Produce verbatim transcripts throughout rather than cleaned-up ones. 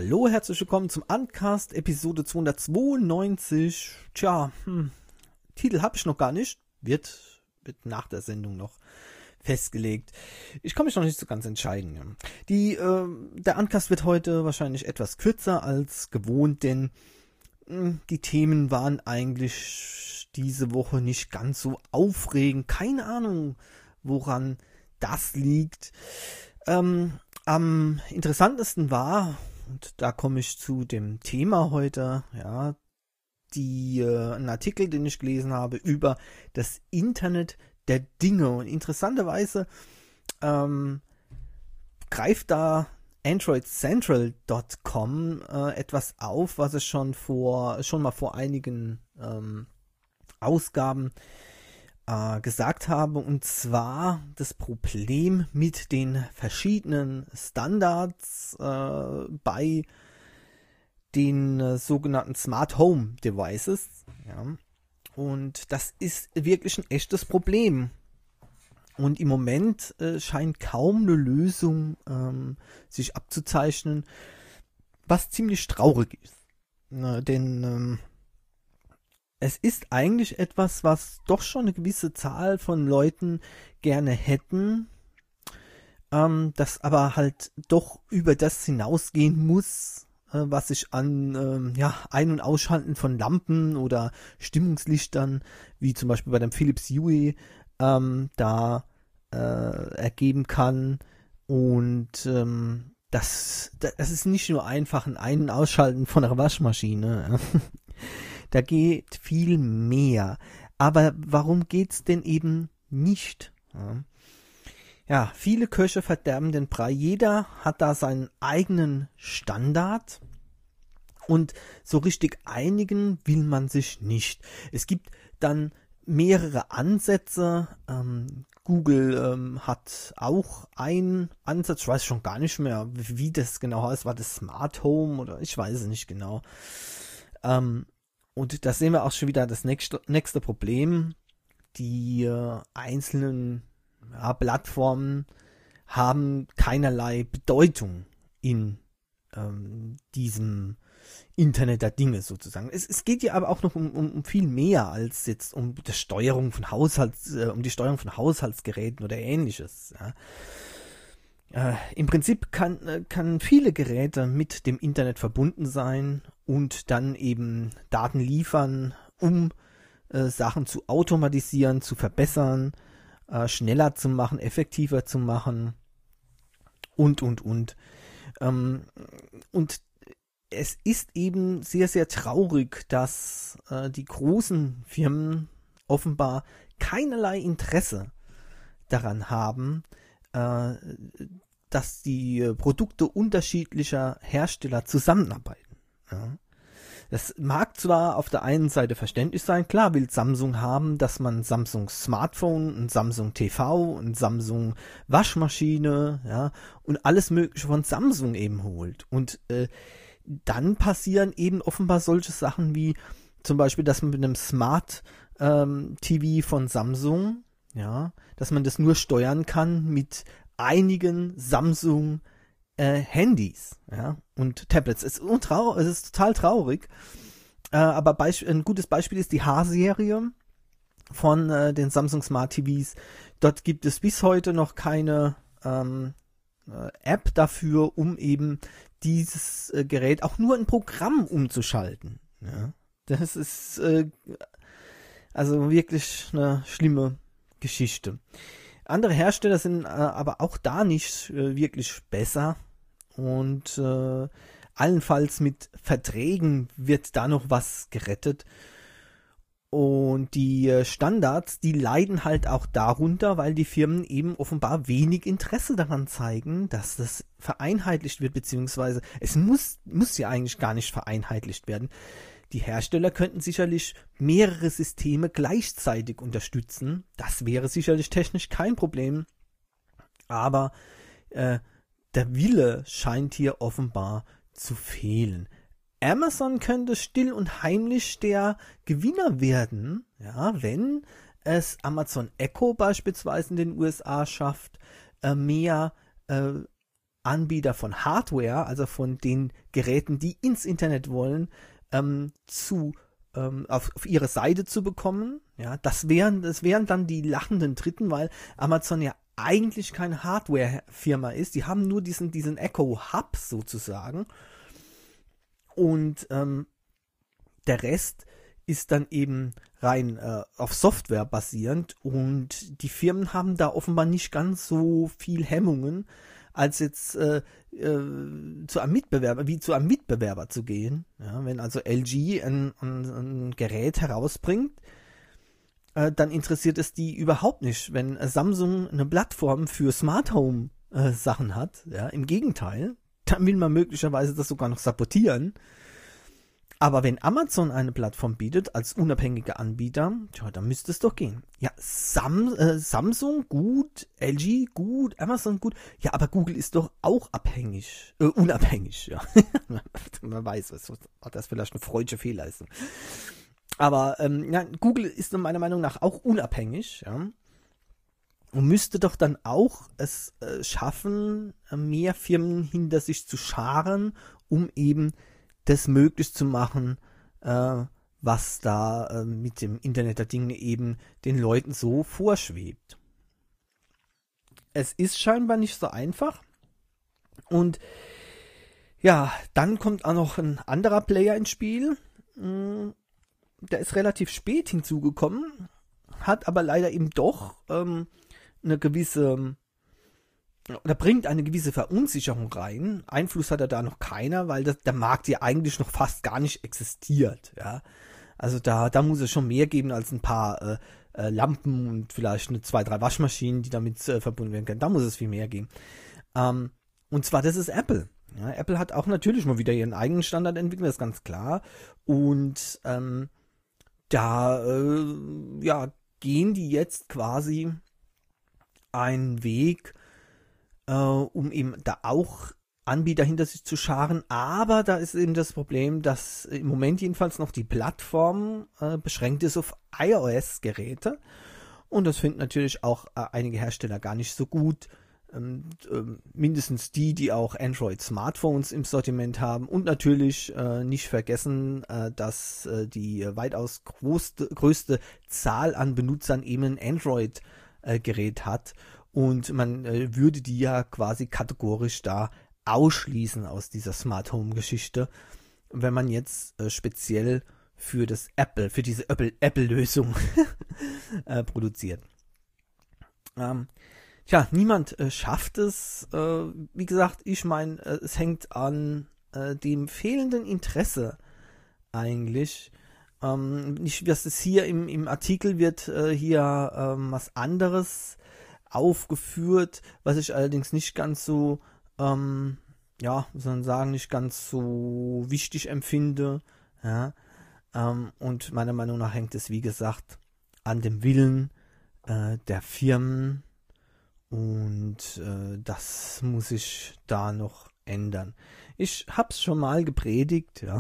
Hallo, herzlich willkommen zum Uncast Episode zweihundertzweiundneunzig. Tja, hm, Titel habe ich noch gar nicht, wird, wird nach der Sendung noch festgelegt. Ich kann mich noch nicht so ganz entscheiden. Die, äh, der Uncast wird heute wahrscheinlich etwas kürzer als gewohnt, denn mh, die Themen waren eigentlich diese Woche nicht ganz so aufregend. Keine Ahnung, woran das liegt. Ähm, am interessantesten war, und da komme ich zu dem Thema heute, ja, die, äh, ein Artikel, den ich gelesen habe über das Internet der Dinge. Und interessanterweise ähm, greift da Android Central Punkt com äh, etwas auf, was es schon vor schon mal vor einigen ähm, Ausgaben äh, gesagt habe, und zwar das Problem mit den verschiedenen Standards äh, bei den äh, sogenannten Smart Home Devices. Ja. Und das ist wirklich ein echtes Problem. Und im Moment äh, scheint kaum eine Lösung ähm, sich abzuzeichnen, was ziemlich traurig ist. Na, denn ähm, es ist eigentlich etwas, was doch schon eine gewisse Zahl von Leuten gerne hätten, ähm, das aber halt doch über das hinausgehen muss, äh, was sich an ähm, ja, Ein- und Ausschalten von Lampen oder Stimmungslichtern, wie zum Beispiel bei dem Philips Hue, ähm, da äh, ergeben kann. Und ähm, das, das ist nicht nur einfach ein Ein- und Ausschalten von einer Waschmaschine. Da geht viel mehr. Aber warum geht's denn eben nicht? Ja. ja, viele Köche verderben den Brei. Jeder hat da seinen eigenen Standard. Und so richtig einigen will man sich nicht. Es gibt dann mehrere Ansätze. Ähm, Google ähm, hat auch einen Ansatz. Ich weiß schon gar nicht mehr, wie das genau heißt. War das Smart Home oder ich weiß es nicht genau. Ähm, Und da sehen wir auch schon wieder das nächste, nächste Problem. Die äh, einzelnen ja, Plattformen haben keinerlei Bedeutung in ähm, diesem Internet der Dinge sozusagen. Es, es geht hier aber auch noch um, um, um viel mehr als jetzt um die Steuerung von Haushalts, äh, um die Steuerung von Haushaltsgeräten oder ähnliches. Ja. Äh, Im Prinzip kann, äh, kann viele Geräte mit dem Internet verbunden sein und dann eben Daten liefern, um äh, Sachen zu automatisieren, zu verbessern, äh, schneller zu machen, effektiver zu machen und, und, und. Ähm, und es ist eben sehr, sehr traurig, dass äh, die großen Firmen offenbar keinerlei Interesse daran haben, äh, dass die äh, Produkte unterschiedlicher Hersteller zusammenarbeiten. Ja. Das mag zwar auf der einen Seite verständlich sein, klar will Samsung haben, dass man Samsung Smartphone, ein Samsung T V, ein Samsung Waschmaschine, ja, und alles mögliche von Samsung eben holt. Und äh, dann passieren eben offenbar solche Sachen wie zum Beispiel, dass man mit einem Smart ähm, T V von Samsung, ja, dass man das nur steuern kann mit einigen Samsung Äh, Handys, ja, und Tablets. Es ist, untrau- es ist total traurig, äh, aber Beisp- ein gutes Beispiel ist die H-Serie von äh, den Samsung Smart T Vs. Dort gibt es bis heute noch keine ähm, äh, App dafür, um eben dieses äh, Gerät auch nur ein Programm umzuschalten. Ja. Das ist äh, also wirklich eine schlimme Geschichte. Andere Hersteller sind äh, aber auch da nicht äh, wirklich besser, und äh, allenfalls mit Verträgen wird da noch was gerettet. Und die äh, Standards, die leiden halt auch darunter, weil die Firmen eben offenbar wenig Interesse daran zeigen, dass das vereinheitlicht wird, beziehungsweise es muss, muss ja eigentlich gar nicht vereinheitlicht werden. Die Hersteller könnten sicherlich mehrere Systeme gleichzeitig unterstützen. Das wäre sicherlich technisch kein Problem. Aber äh, der Wille scheint hier offenbar zu fehlen. Amazon könnte still und heimlich der Gewinner werden, ja, wenn es Amazon Echo beispielsweise in den U S A schafft, äh, mehr äh, Anbieter von Hardware, also von den Geräten, die ins Internet wollen, ähm, zu ähm, auf, auf ihre Seite zu bekommen. Ja, das wären, das wären dann die lachenden Dritten, weil Amazon ja eigentlich keine Hardware-Firma ist. Die haben nur diesen, diesen Echo-Hub sozusagen. Und ähm, der Rest ist dann eben rein äh, auf Software basierend und die Firmen haben da offenbar nicht ganz so viel Hemmungen, als jetzt äh, äh, zu einem Mitbewerber, wie zu einem Mitbewerber zu gehen. Ja, wenn also L G ein, ein, ein Gerät herausbringt, äh, dann interessiert es die überhaupt nicht, wenn äh, Samsung eine Plattform für Smart Home äh, Sachen hat. Ja, im Gegenteil, dann will man möglicherweise das sogar noch sabotieren. Aber wenn Amazon eine Plattform bietet, als unabhängiger Anbieter, tja, dann müsste es doch gehen. Ja, Sam, äh, Samsung gut, L G gut, Amazon gut. Ja, aber Google ist doch auch abhängig, äh, unabhängig, ja. Man weiß, was, das ist vielleicht eine freudsche Fehlleistung. Aber ähm, ja, Google ist meiner Meinung nach auch unabhängig, ja. Und müsste doch dann auch es äh, schaffen, mehr Firmen hinter sich zu scharen, um eben das möglich zu machen, äh, was da äh, mit dem Internet der Dinge eben den Leuten so vorschwebt. Es ist scheinbar nicht so einfach. Und ja, dann kommt auch noch ein anderer Player ins Spiel. Der ist relativ spät hinzugekommen, hat aber leider eben doch ähm, eine gewisse oder bringt eine gewisse Verunsicherung rein. Einfluss hat er da noch keiner, weil das, der Markt ja eigentlich noch fast gar nicht existiert. Ja, also da, da muss es schon mehr geben als ein paar äh, äh, Lampen und vielleicht eine, zwei, drei Waschmaschinen, die damit äh, verbunden werden können. Da muss es viel mehr geben. Ähm, und zwar, das ist Apple. Ja, Apple hat auch natürlich mal wieder ihren eigenen Standard entwickelt, das ist ganz klar. Und ähm, da äh, ja, gehen die jetzt quasi einen Weg, Uh, um eben da auch Anbieter hinter sich zu scharen, aber da ist eben das Problem, dass im Moment jedenfalls noch die Plattform uh, beschränkt ist auf iOS-Geräte und das finden natürlich auch uh, einige Hersteller gar nicht so gut, ähm, ähm, mindestens die, die auch Android-Smartphones im Sortiment haben und natürlich äh, nicht vergessen, äh, dass äh, die weitaus größte, größte Zahl an Benutzern eben ein Android-Gerät äh, hat. Und man äh, würde die ja quasi kategorisch da ausschließen aus dieser Smart Home Geschichte, wenn man jetzt äh, speziell für das Apple, für diese Apple, Apple-Lösung äh, produziert. Ähm, tja, niemand äh, schafft es. Äh, wie gesagt, ich meine, äh, es hängt an äh, dem fehlenden Interesse eigentlich. Ähm, nicht, was es hier im, im Artikel wird äh, hier ähm, was anderes aufgeführt, was ich allerdings nicht ganz so, ähm, ja, wie soll man sagen, nicht ganz so wichtig empfinde, ja, ähm, und meiner Meinung nach hängt es, wie gesagt, an dem Willen äh, der Firmen und äh, das muss ich da noch ändern. Ich hab's schon mal gepredigt, ja,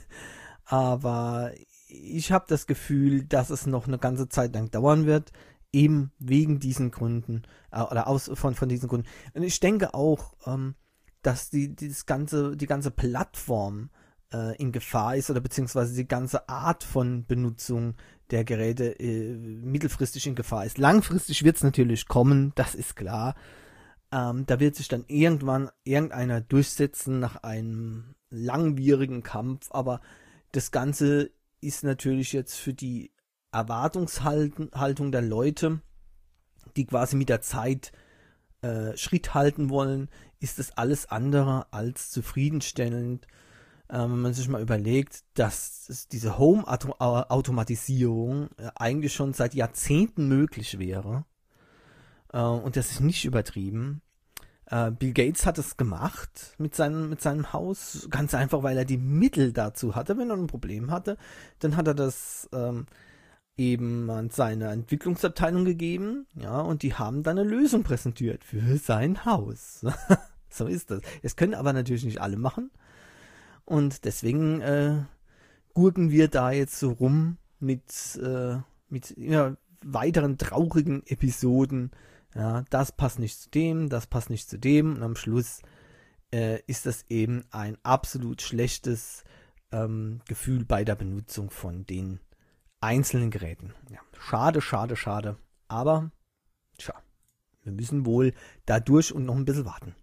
aber ich habe das Gefühl, dass es noch eine ganze Zeit lang dauern wird, eben wegen diesen Gründen äh, oder aus von von diesen Gründen. Und ich denke auch, ähm, dass die dieses ganze die ganze Plattform äh, in Gefahr ist oder beziehungsweise die ganze Art von Benutzung der Geräte äh, mittelfristig in Gefahr ist. Langfristig wird es natürlich kommen, das ist klar. Ähm, da wird sich dann irgendwann irgendeiner durchsetzen nach einem langwierigen Kampf, aber das Ganze ist natürlich jetzt für die Erwartungshaltung der Leute, die quasi mit der Zeit äh, Schritt halten wollen, ist es alles andere als zufriedenstellend. Äh, wenn man sich mal überlegt, dass es diese Home-Automatisierung äh, eigentlich schon seit Jahrzehnten möglich wäre. Äh, und das ist nicht übertrieben. Äh, Bill Gates hat es gemacht mit seinem, mit seinem Haus, ganz einfach, weil er die Mittel dazu hatte. Wenn er ein Problem hatte, dann hat er das ähm, eben an seine Entwicklungsabteilung gegeben, ja, und die haben dann eine Lösung präsentiert für sein Haus. So ist das. Es können aber natürlich nicht alle machen und deswegen äh, gurken wir da jetzt so rum mit, äh, mit ja, weiteren traurigen Episoden. Ja, das passt nicht zu dem, das passt nicht zu dem und am Schluss äh, ist das eben ein absolut schlechtes ähm, Gefühl bei der Benutzung von den einzelnen Geräten. Ja, schade, schade, schade. Aber, tja, wir müssen wohl da durch und noch ein bisschen warten.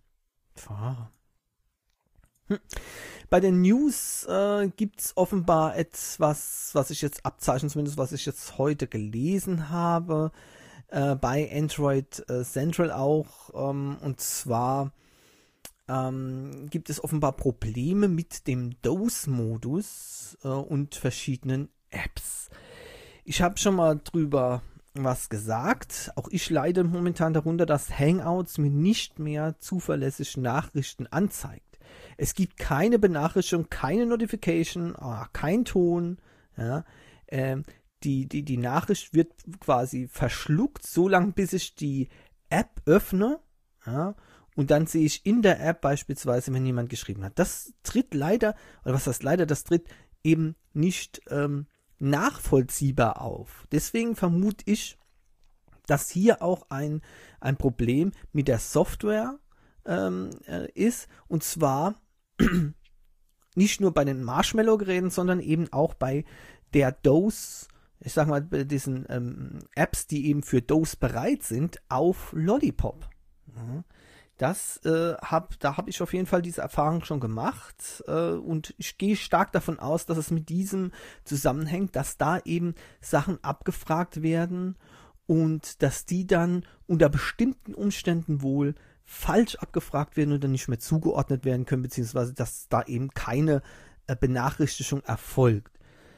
Hm. Bei den News äh, gibt es offenbar etwas, was ich jetzt abzeichne, zumindest was ich jetzt heute gelesen habe, äh, bei Android äh, Central auch. Ähm, und zwar ähm, gibt es offenbar Probleme mit dem D O S-Modus äh, und verschiedenen Apps. Ich habe schon mal drüber was gesagt. Auch ich leide momentan darunter, dass Hangouts mir nicht mehr zuverlässig Nachrichten anzeigt. Es gibt keine Benachrichtigung, keine Notification, kein Ton. Ja. Ähm, die, die, die Nachricht wird quasi verschluckt, so lange bis ich die App öffne. Ja. Und dann sehe ich in der App beispielsweise, wenn jemand geschrieben hat. Das tritt leider, oder was heißt leider, das tritt eben nicht ähm, nachvollziehbar auf. Deswegen vermute ich, dass hier auch ein, ein Problem mit der Software ähm, äh, ist. Und zwar nicht nur bei den Marshmallow-Geräten, sondern eben auch bei der D O S, ich sag mal, bei diesen ähm, Apps, die eben für D O S bereit sind, auf Lollipop. Ja. Das äh, hab, da habe ich auf jeden Fall diese Erfahrung schon gemacht äh, und ich gehe stark davon aus, dass es mit diesem zusammenhängt, dass da eben Sachen abgefragt werden und dass die dann unter bestimmten Umständen wohl falsch abgefragt werden oder nicht mehr zugeordnet werden können, beziehungsweise dass da eben keine äh, Benachrichtigung erfolgt.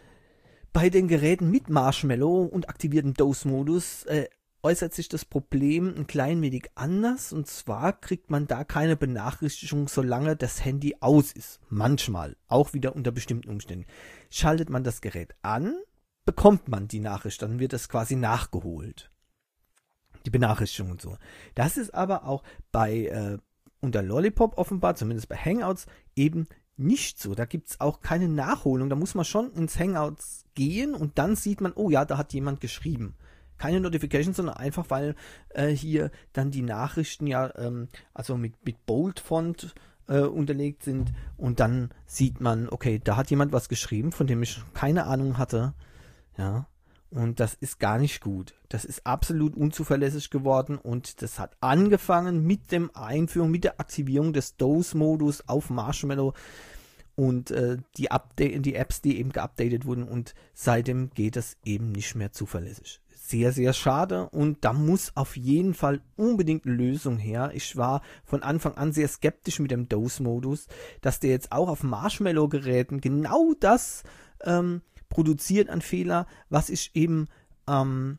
Bei den Geräten mit Marshmallow und aktiviertem D O S-Modus äh, äußert sich das Problem ein klein wenig anders, und zwar kriegt man da keine Benachrichtigung, solange das Handy aus ist. Manchmal, auch wieder unter bestimmten Umständen. Schaltet man das Gerät an, bekommt man die Nachricht, dann wird das quasi nachgeholt. Die Benachrichtigung und so. Das ist aber auch bei äh, unter Lollipop offenbar, zumindest bei Hangouts, eben nicht so. Da gibt es auch keine Nachholung. Da muss man schon ins Hangouts gehen und dann sieht man, oh ja, da hat jemand geschrieben. Keine Notification, sondern einfach, weil äh, hier dann die Nachrichten ja ähm, also mit, mit Bold-Font äh, unterlegt sind und dann sieht man, okay, da hat jemand was geschrieben, von dem ich keine Ahnung hatte. Ja, und das ist gar nicht gut. Das ist absolut unzuverlässig geworden und das hat angefangen mit dem Einführung, mit der Aktivierung des D O S-Modus auf Marshmallow und äh, die, Update, die Apps, die eben geupdatet wurden, und seitdem geht das eben nicht mehr zuverlässig. Sehr, sehr schade, und da muss auf jeden Fall unbedingt eine Lösung her. Ich war von Anfang an sehr skeptisch mit dem D O S-Modus, dass der jetzt auch auf Marshmallow-Geräten genau das ähm, produziert an Fehler, was ich eben ähm,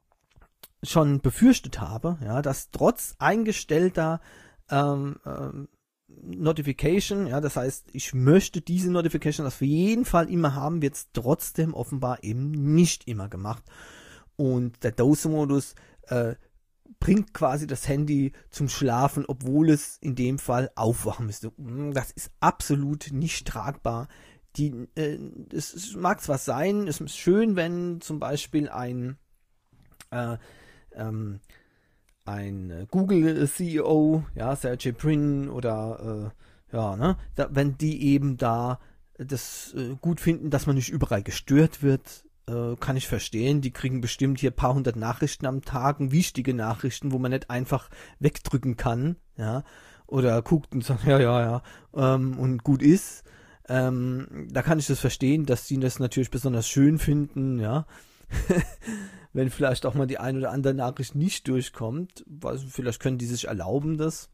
schon befürchtet habe, ja, dass trotz eingestellter ähm, ähm, Notification, ja, das heißt, ich möchte diese Notification auf jeden Fall immer haben, wird es trotzdem offenbar eben nicht immer gemacht. Und der D O S-Modus äh, bringt quasi das Handy zum Schlafen, obwohl es in dem Fall aufwachen müsste. Das ist absolut nicht tragbar. Die, äh, es, es mag zwar sein, es ist schön, wenn zum Beispiel ein äh, ähm, ein Google-C E O, ja, Sergey Brin oder äh, ja, ne, da, wenn die eben da das äh, gut finden, dass man nicht überall gestört wird, äh, kann ich verstehen. Die kriegen bestimmt hier ein paar hundert Nachrichten am Tag, wichtige Nachrichten, wo man nicht einfach wegdrücken kann, ja, oder guckt und sagt, ja, ja, ja, ähm, und gut ist. Ähm, da kann ich das verstehen, dass die das natürlich besonders schön finden, ja. Wenn vielleicht auch mal die ein oder andere Nachricht nicht durchkommt, weil vielleicht können die sich erlauben das.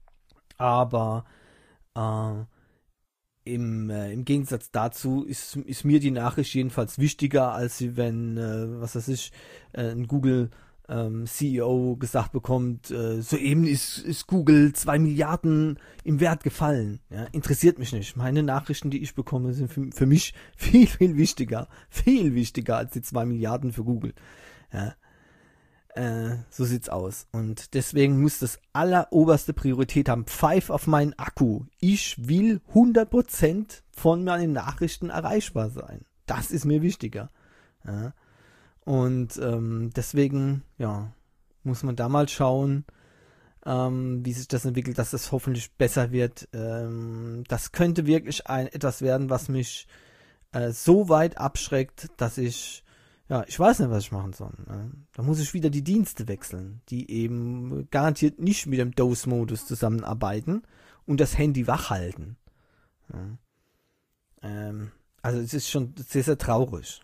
Aber äh, im, äh, im Gegensatz dazu ist, ist mir die Nachricht jedenfalls wichtiger, als wenn, äh, was weiß ich, äh, ein Google ähm, C E O gesagt bekommt, äh, soeben ist, ist Google zwei Milliarden im Wert gefallen. Ja, interessiert mich nicht. Meine Nachrichten, die ich bekomme, sind für, für mich viel, viel wichtiger. Viel wichtiger als die zwei Milliarden für Google. Ja, äh, so sieht's aus. Und deswegen muss das alleroberste Priorität haben. Pfeif auf meinen Akku. Ich will hundert Prozent von meinen Nachrichten erreichbar sein. Das ist mir wichtiger. Ja. Und ähm, deswegen, ja, muss man da mal schauen, ähm, wie sich das entwickelt, dass es hoffentlich besser wird. Ähm, das könnte wirklich ein etwas werden, was mich äh, so weit abschreckt, dass ich, ja, ich weiß nicht, was ich machen soll. Ne? Da muss ich wieder die Dienste wechseln, die eben garantiert nicht mit dem D O S-Modus zusammenarbeiten und das Handy wach halten. Ja. Ähm, also es ist schon sehr, sehr traurig.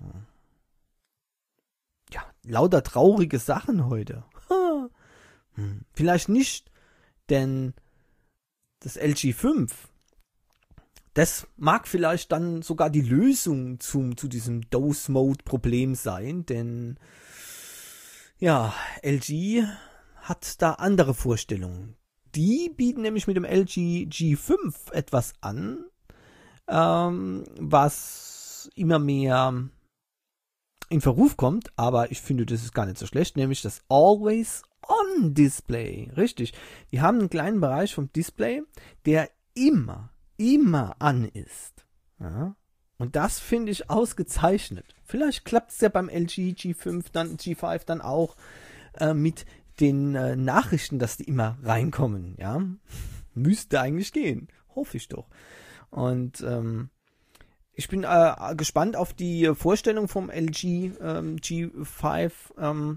Ja, lauter traurige Sachen heute. hm. Vielleicht nicht, denn das L G fünf, das mag vielleicht dann sogar die Lösung zum, zu diesem D O S-Mode-Problem sein, denn ja, L G hat da andere Vorstellungen. Die bieten nämlich mit dem L G G fünf etwas an, ähm, was immer mehr in Verruf kommt, aber ich finde, das ist gar nicht so schlecht, nämlich das Always-On-Display. Richtig, die haben einen kleinen Bereich vom Display, der immer, immer an ist. Ja? Und das finde ich ausgezeichnet. Vielleicht klappt es ja beim L G G fünf dann, G fünf dann auch äh, mit den äh, Nachrichten, dass die immer reinkommen. Ja, müsste eigentlich gehen. Hoffe ich doch. Und ähm, ich bin äh, gespannt auf die Vorstellung vom L G ähm, G fünf, ähm,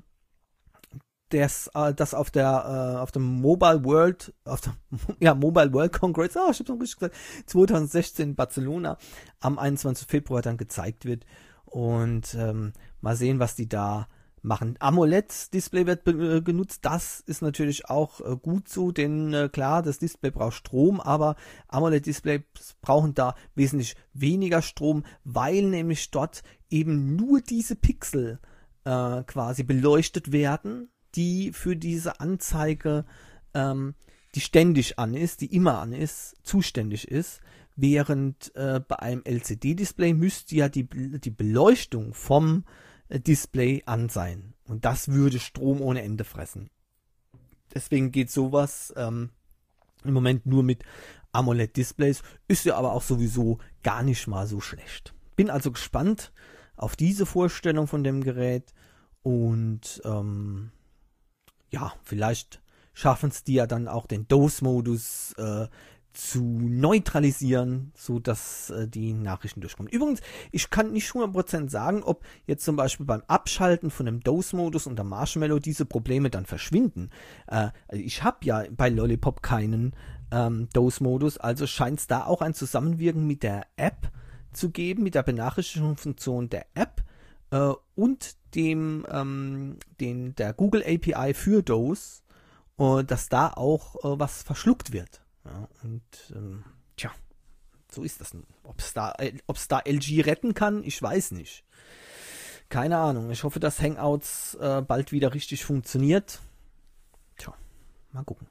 das, äh, das auf der äh, auf dem Mobile World, auf dem ja, Mobile World Congress, oh, ich hab's noch richtig gesagt, zwanzig sechzehn in Barcelona am einundzwanzigsten Februar dann gezeigt wird. Und ähm, mal sehen, was die da machen. AMOLED-Display wird be- genutzt, das ist natürlich auch äh, gut so, denn äh, klar, das Display braucht Strom, aber AMOLED-Displays brauchen da wesentlich weniger Strom, weil nämlich dort eben nur diese Pixel äh, quasi beleuchtet werden, die für diese Anzeige, ähm, die ständig an ist, die immer an ist, zuständig ist, während äh, bei einem L C D-Display müsste ja die, die Beleuchtung vom Display an sein. Und das würde Strom ohne Ende fressen. Deswegen geht sowas ähm, im Moment nur mit AMOLED-Displays. Ist ja aber auch sowieso gar nicht mal so schlecht. Bin also gespannt auf diese Vorstellung von dem Gerät. Und ähm, ja, vielleicht schaffen es die ja dann auch den D O S-Modus äh, zu neutralisieren, so dass äh, die Nachrichten durchkommen. Übrigens, ich kann nicht hundert Prozent sagen, ob jetzt zum Beispiel beim Abschalten von dem D O S-Modus unter Marshmallow diese Probleme dann verschwinden. Äh, ich habe ja bei Lollipop keinen ähm, D O S-Modus, also scheint es da auch ein Zusammenwirken mit der App zu geben, mit der Benachrichtigungsfunktion der App äh, und dem ähm, den, der Google A P I für D O S, äh, dass da auch äh, was verschluckt wird. Ja, und ähm, tja, so ist das. Ob es da, ob's da L G retten kann, ich weiß nicht. Keine Ahnung. Ich hoffe, dass Hangouts äh, bald wieder richtig funktioniert. Tja, mal gucken.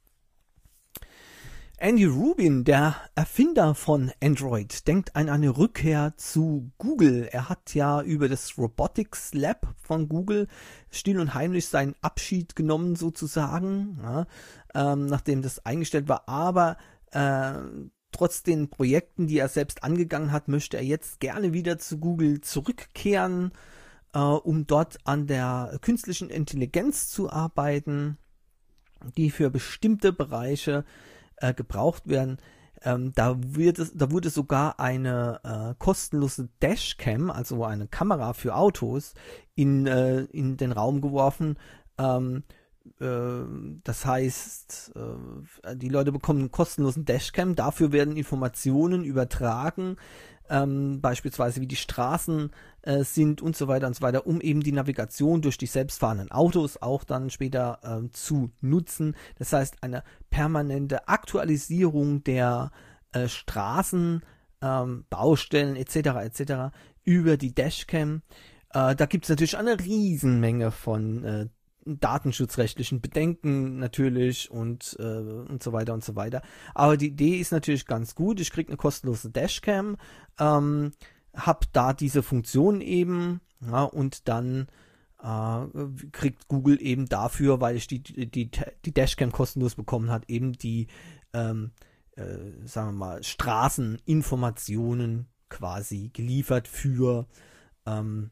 Andy Rubin, der Erfinder von Android, denkt an eine Rückkehr zu Google. Er hat ja über das Robotics Lab von Google still und heimlich seinen Abschied genommen sozusagen, ja, ähm, nachdem das eingestellt war. Aber äh, trotz den Projekten, die er selbst angegangen hat, möchte er jetzt gerne wieder zu Google zurückkehren, äh, um dort an der künstlichen Intelligenz zu arbeiten, die für bestimmte Bereiche Äh, gebraucht werden. Ähm, da, wird es, da wurde sogar eine äh, kostenlose Dashcam, also eine Kamera für Autos, in, äh, in den Raum geworfen. Ähm, äh, das heißt, äh, die Leute bekommen einen kostenlosen Dashcam, dafür werden Informationen übertragen, ähm, beispielsweise wie die Straßen äh, sind und so weiter und so weiter, um eben die Navigation durch die selbstfahrenden Autos auch dann später äh, zu nutzen. Das heißt, eine permanente Aktualisierung der äh, Straßen, ähm, Baustellen et cetera et cetera über die Dashcam. Äh, da gibt es natürlich eine Riesenmenge von äh, datenschutzrechtlichen Bedenken natürlich und, äh, und so weiter und so weiter. Aber die Idee ist natürlich ganz gut. Ich kriege eine kostenlose Dashcam, ähm, habe da diese Funktion eben, ja, und dann äh, kriegt Google eben dafür, weil ich die, die, die Dashcam kostenlos bekommen hat, eben die, ähm, äh, sagen wir mal, Straßeninformationen quasi geliefert für, ähm,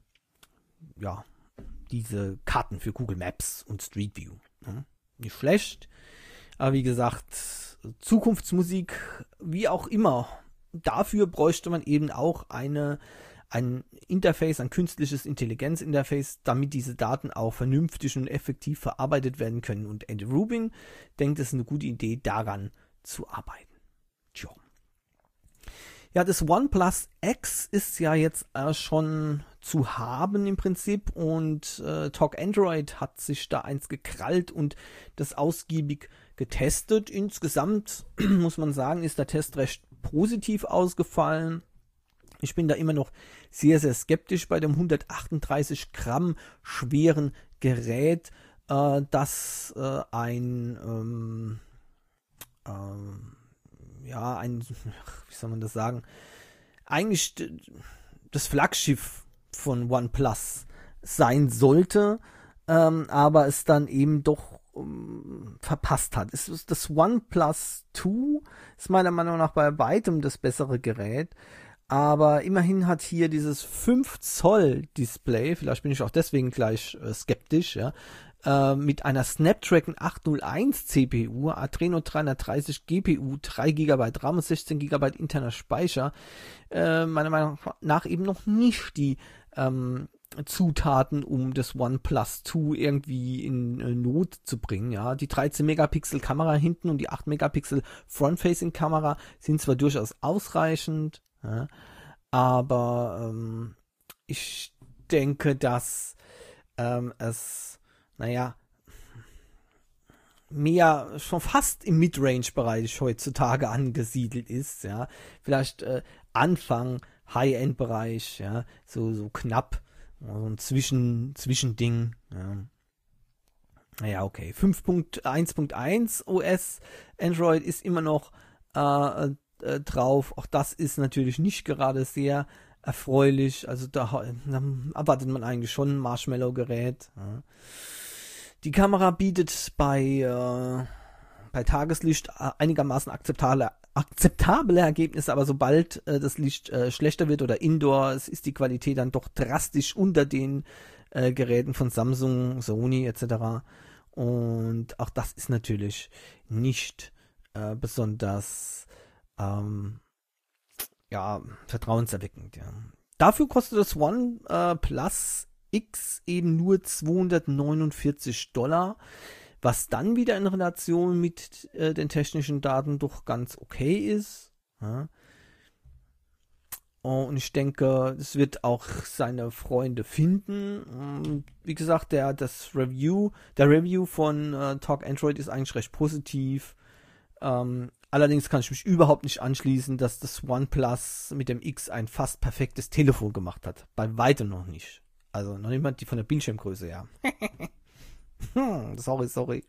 ja, diese Karten für Google Maps und Street View. Ja, nicht schlecht. Aber wie gesagt, Zukunftsmusik, wie auch immer, dafür bräuchte man eben auch eine, ein Interface, ein künstliches Intelligenz-Interface, damit diese Daten auch vernünftig und effektiv verarbeitet werden können. Und Andy Rubin denkt, es ist eine gute Idee, daran zu arbeiten. Tja. Ja, das OnePlus X ist ja jetzt äh, schon zu haben im Prinzip und äh, Talk Android hat sich da eins gekrallt und das ausgiebig getestet. Insgesamt muss man sagen, ist der Test recht positiv ausgefallen. Ich bin da immer noch sehr, sehr skeptisch bei dem hundertachtunddreißig Gramm schweren Gerät, äh, das äh, ein ähm, ähm, ja, ein, wie soll man das sagen, eigentlich das Flaggschiff von OnePlus sein sollte, ähm, aber es dann eben doch ähm, verpasst hat. Es ist das OnePlus zwei, ist meiner Meinung nach bei weitem das bessere Gerät, aber immerhin hat hier dieses fünf Zoll Display, vielleicht bin ich auch deswegen gleich äh, skeptisch, ja, mit einer Snapdragon achthunderteins C P U, Adreno dreihundertdreißig G P U, drei Gigabyte RAM und sechzehn Gigabyte interner Speicher, äh, meiner Meinung nach eben noch nicht die ähm, Zutaten, um das OnePlus zwei irgendwie in äh, Not zu bringen. Ja, die dreizehn Megapixel Kamera hinten und die acht Megapixel Front-Facing Kamera sind zwar durchaus ausreichend, ja, aber ähm, ich denke, dass ähm, es naja, mehr schon fast im Midrange-Bereich heutzutage angesiedelt ist, ja. Vielleicht äh, Anfang High-End-Bereich, ja, so, so knapp, so ein Zwischen, Zwischending, ja. Naja, okay. fünf Punkt eins Punkt eins O S Android ist immer noch äh, äh, drauf. Auch das ist natürlich nicht gerade sehr erfreulich. Also da, da erwartet man eigentlich schon ein Marshmallow-Gerät, ja. Die Kamera bietet bei, äh, bei Tageslicht einigermaßen akzeptable, akzeptable Ergebnisse, aber sobald äh, das Licht äh, schlechter wird oder Indoor, ist die Qualität dann doch drastisch unter den äh, Geräten von Samsung, Sony et cetera. Und auch das ist natürlich nicht äh, besonders ähm, ja, vertrauenserweckend. Ja. Dafür kostet das OnePlus X eben nur zweihundertneunundvierzig Dollar, was dann wieder in Relation mit äh, den technischen Daten doch ganz okay ist. Ja. Und ich denke, es wird auch seine Freunde finden. Und wie gesagt, der, das Review, der Review von äh, Talk Android ist eigentlich recht positiv. Ähm, allerdings kann ich mich überhaupt nicht anschließen, dass das OnePlus mit dem X ein fast perfektes Telefon gemacht hat. Bei weitem noch nicht. Also noch niemand die von der Bildschirmgröße, ja. sorry, sorry.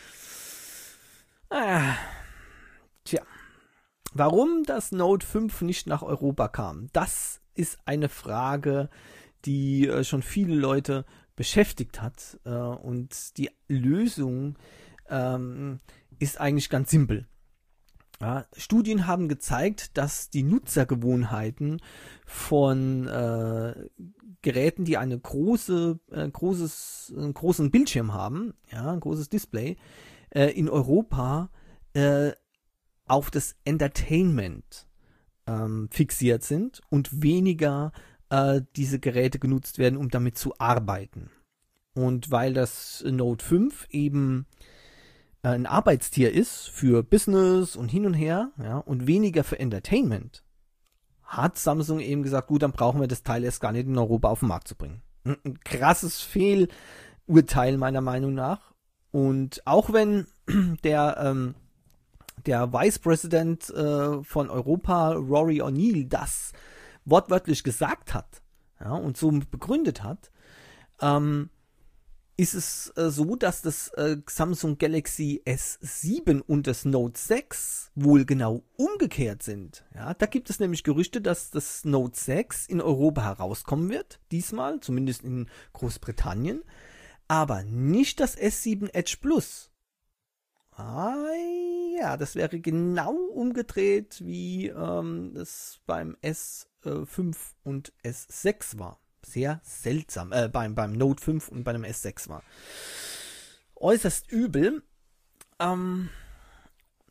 Ah, tja. Warum das Note fünf nicht nach Europa kam, das ist eine Frage, die äh, schon viele Leute beschäftigt hat. Äh, und die Lösung ähm, ist eigentlich ganz simpel. Ja, Studien haben gezeigt, dass die Nutzergewohnheiten von äh, Geräten, die eine große, äh, großes, einen großen Bildschirm haben, ja, ein großes Display, äh, in Europa äh, auf das Entertainment ähm, fixiert sind und weniger äh, diese Geräte genutzt werden, um damit zu arbeiten. Und weil das Note fünf eben ein Arbeitstier ist für Business und hin und her, ja, und weniger für Entertainment, hat Samsung eben gesagt, gut, dann brauchen wir das Teil erst gar nicht in Europa auf den Markt zu bringen. Ein, ein krasses Fehlurteil meiner Meinung nach. Und auch wenn der ähm, der Vice President äh, von Europa, Rory O'Neill, das wortwörtlich gesagt hat, ja, und so begründet hat, ähm, ist es äh, so, dass das äh, Samsung Galaxy S sieben und das Note sechs wohl genau umgekehrt sind. Ja, da gibt es nämlich Gerüchte, dass das Note sechs in Europa herauskommen wird, diesmal, zumindest in Großbritannien, aber nicht das S sieben Edge Plus. Ah ja, das wäre genau umgedreht, wie ähm, es beim S fünf und S sechs war. Sehr seltsam, äh, beim, beim Note fünf und bei dem S sechs war. Äußerst übel. Ähm,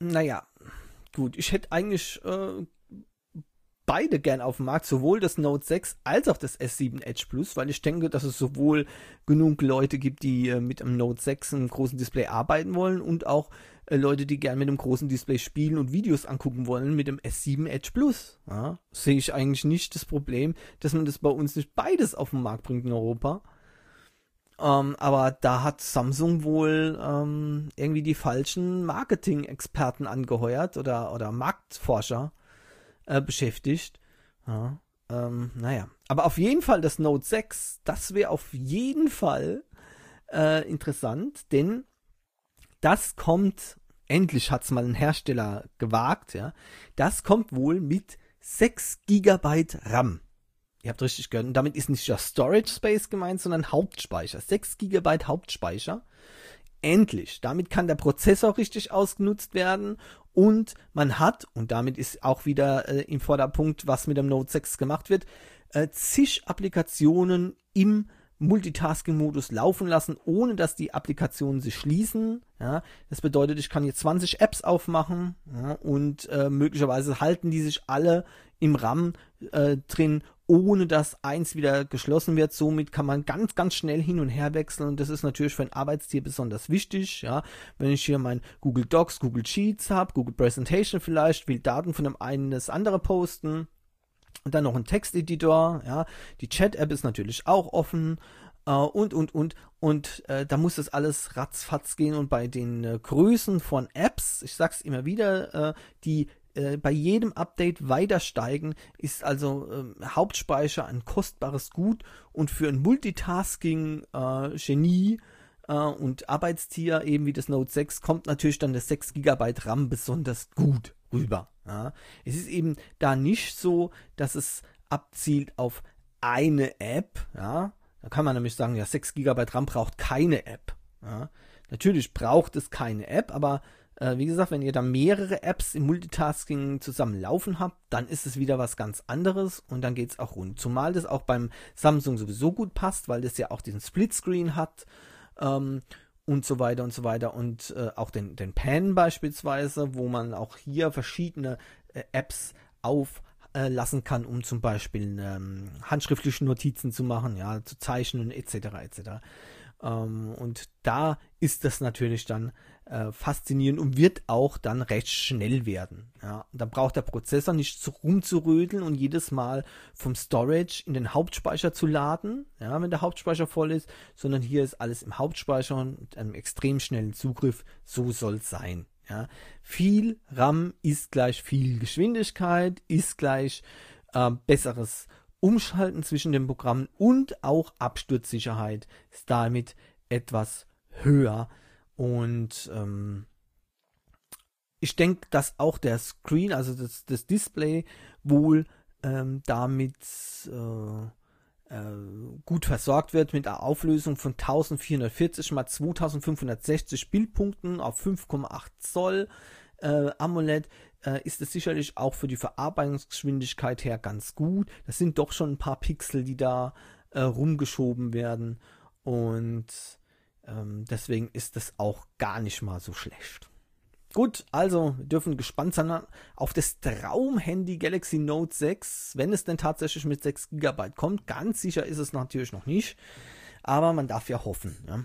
naja, gut, ich hätte eigentlich äh, beide gern auf dem Markt, sowohl das Note sechs als auch das S sieben Edge Plus, weil ich denke, dass es sowohl genug Leute gibt, die äh, mit einem Note sechs einem großen Display arbeiten wollen und auch äh, Leute, die gern mit einem großen Display spielen und Videos angucken wollen mit dem S sieben Edge Plus. Ja, sehe ich eigentlich nicht das Problem, dass man das bei uns nicht beides auf den Markt bringt in Europa. Ähm, aber da hat Samsung wohl ähm, irgendwie die falschen Marketing-Experten angeheuert oder, oder Marktforscher äh, beschäftigt. Ja, ähm, naja. Aber auf jeden Fall das Note sechs, das wäre auf jeden Fall äh, interessant, denn das kommt, endlich hat es mal ein Hersteller gewagt, ja, das kommt wohl mit sechs Gigabyte RAM. Ihr habt richtig gehört. Und damit ist nicht das Storage Space gemeint, sondern Hauptspeicher. sechs Gigabyte Hauptspeicher. Endlich. Damit kann der Prozessor richtig ausgenutzt werden. Und man hat, und damit ist auch wieder äh, im Vorderpunkt, was mit dem Note sechs gemacht wird, äh, zig Applikationen im Multitasking-Modus laufen lassen, ohne dass die Applikationen sich schließen. Ja, das bedeutet, ich kann jetzt zwanzig Apps aufmachen, ja, und äh, möglicherweise halten die sich alle im RAM äh, drin, ohne dass eins wieder geschlossen wird. Somit kann man ganz, ganz schnell hin und her wechseln und das ist natürlich für ein Arbeitstier besonders wichtig. Ja, wenn ich hier mein Google Docs, Google Sheets habe, Google Presentation vielleicht, will Daten von dem einen in das andere posten. Und dann noch ein Texteditor, ja, die Chat-App ist natürlich auch offen, äh, und, und, und, und äh, da muss das alles ratzfatz gehen und bei den äh, Größen von Apps, ich sag's immer wieder, äh, die äh, bei jedem Update weiter steigen, ist also äh, Hauptspeicher ein kostbares Gut und für ein Multitasking-Genie äh, äh, und Arbeitstier, eben wie das Note sechs, kommt natürlich dann das sechs Gigabyte RAM besonders gut rüber. Ja. Es ist eben da nicht so, dass es abzielt auf eine App. Ja. Da kann man nämlich sagen, ja, sechs Gigabyte RAM braucht keine App. Ja. Natürlich braucht es keine App, aber äh, wie gesagt, wenn ihr da mehrere Apps im Multitasking zusammen laufen habt, dann ist es wieder was ganz anderes und dann geht es auch rund. Zumal das auch beim Samsung sowieso gut passt, weil das ja auch diesen Splitscreen hat. Ähm, und so weiter und so weiter und äh, auch den, den Pen beispielsweise, wo man auch hier verschiedene äh, Apps auflassen äh, kann, um zum Beispiel ähm, handschriftliche Notizen zu machen, ja, zu zeichnen et cetera et cetera. Ähm, und da ist das natürlich dann äh, faszinierend und wird auch dann recht schnell werden. Ja. Und dann braucht der Prozessor nicht so rumzurödeln und jedes Mal vom Storage in den Hauptspeicher zu laden, ja, wenn der Hauptspeicher voll ist, sondern hier ist alles im Hauptspeicher und mit einem extrem schnellen Zugriff. So soll es sein. Ja. Viel RAM ist gleich viel Geschwindigkeit, ist gleich äh, besseres Umschalten zwischen den Programmen und auch Absturzsicherheit ist damit etwas höher. Und ähm, ich denke, dass auch der Screen, also das, das Display, wohl ähm, damit äh, äh, gut versorgt wird mit einer Auflösung von eintausendvierhundertvierzig mal zweitausendfünfhundertsechzig Bildpunkten auf fünf Komma acht Zoll äh, AMOLED. Äh, ist es sicherlich auch für die Verarbeitungsgeschwindigkeit her ganz gut. Das sind doch schon ein paar Pixel, die da äh, rumgeschoben werden und ähm, deswegen ist das auch gar nicht mal so schlecht. Gut, also wir dürfen gespannt sein auf das Traumhandy Galaxy Note sechs, wenn es denn tatsächlich mit sechs Gigabyte kommt. Ganz sicher ist es natürlich noch nicht, aber man darf ja hoffen. Ja,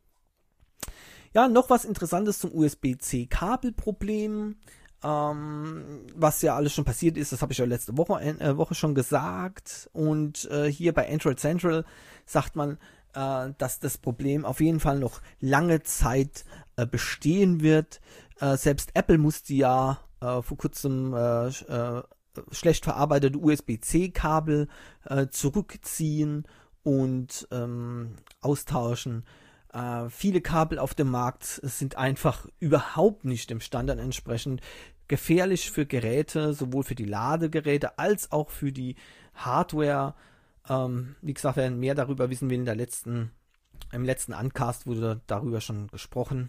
ja, noch was Interessantes zum U S B C Kabelproblem. Ähm, was ja alles schon passiert ist, das habe ich ja letzte Woche, äh, Woche schon gesagt. Und äh, hier bei Android Central sagt man, äh, dass das Problem auf jeden Fall noch lange Zeit äh, bestehen wird. Äh, selbst Apple musste ja äh, vor kurzem äh, äh, schlecht verarbeitete U S B C Kabel äh, zurückziehen und ähm, austauschen. Uh, viele Kabel auf dem Markt sind einfach überhaupt nicht dem Standard entsprechend, gefährlich für Geräte, sowohl für die Ladegeräte als auch für die Hardware. Ähm, wie gesagt, wer mehr darüber wissen will, in der letzten, im letzten Uncast wurde darüber schon gesprochen.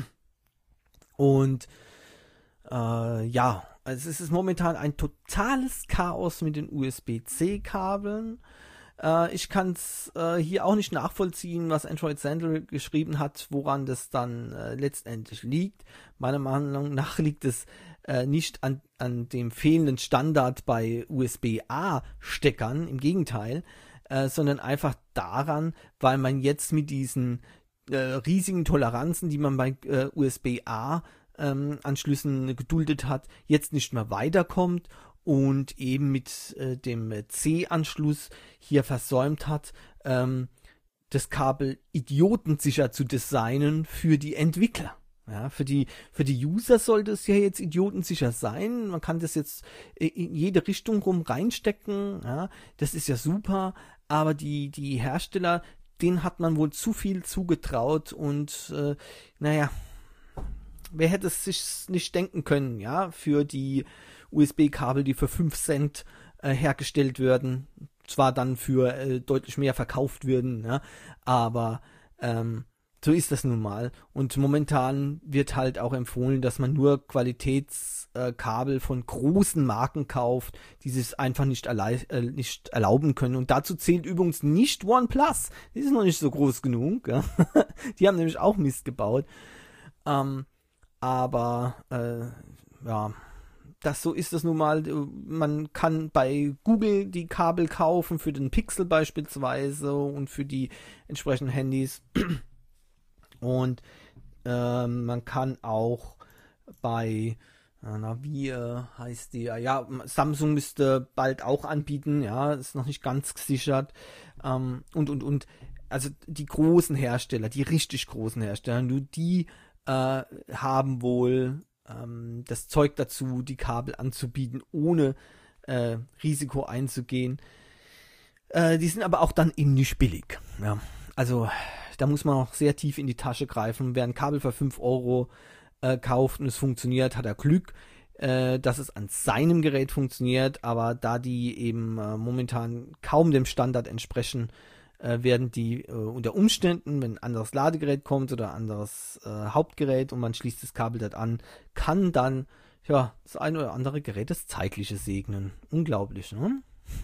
Und äh, ja, also es ist momentan ein totales Chaos mit den U S B C Kabeln. Äh, ich kann es äh, hier auch nicht nachvollziehen, was Android Central geschrieben hat, woran das dann äh, letztendlich liegt. Meiner Meinung nach liegt es äh, nicht an, an dem fehlenden Standard bei U S B-A-Steckern, im Gegenteil, äh, sondern einfach daran, weil man jetzt mit diesen äh, riesigen Toleranzen, die man bei äh, U S B-A ähm, Anschlüssen geduldet hat, jetzt nicht mehr weiterkommt und eben mit äh, dem C-Anschluss hier versäumt hat, ähm, das Kabel idiotensicher zu designen für die Entwickler. Ja, für die, für die User sollte es ja jetzt idiotensicher sein. Man kann das jetzt in jede Richtung rum reinstecken. Ja, das ist ja super. Aber die, die Hersteller, denen hat man wohl zu viel zugetraut und äh, naja, wer hätte es sich nicht denken können, ja, für die U S B-Kabel, die für fünf Cent äh, hergestellt werden, zwar dann für äh, deutlich mehr verkauft würden, ja, aber ähm, so ist das nun mal. Und momentan wird halt auch empfohlen, dass man nur Qualitätskabel äh, von großen Marken kauft, die sich einfach nicht, erlei- äh, nicht erlauben können. Und dazu zählt übrigens nicht OnePlus. Die ist noch nicht so groß genug. Ja? Die haben nämlich auch Mist gebaut. Ähm, aber äh, ja, das so ist es nun mal. Man kann bei Google die Kabel kaufen für den Pixel beispielsweise und für die entsprechenden Handys. Und ähm, man kann auch bei, na, wie äh, heißt die, ja, Samsung müsste bald auch anbieten, ja, ist noch nicht ganz gesichert. Ähm, und, und, und, also die großen Hersteller, die richtig großen Hersteller, nur die äh, haben wohl ähm, das Zeug dazu, die Kabel anzubieten, ohne äh, Risiko einzugehen. Äh, die sind aber auch dann eben nicht billig, ja, also da muss man auch sehr tief in die Tasche greifen. Wer ein Kabel für fünf Euro äh, kauft und es funktioniert, hat er Glück, äh, dass es an seinem Gerät funktioniert. Aber da die eben äh, momentan kaum dem Standard entsprechen, äh, werden die äh, unter Umständen, wenn ein anderes Ladegerät kommt oder ein anderes äh, Hauptgerät und man schließt das Kabel dort an, kann dann ja das ein oder andere Gerät das Zeitliche segnen. Unglaublich, ne?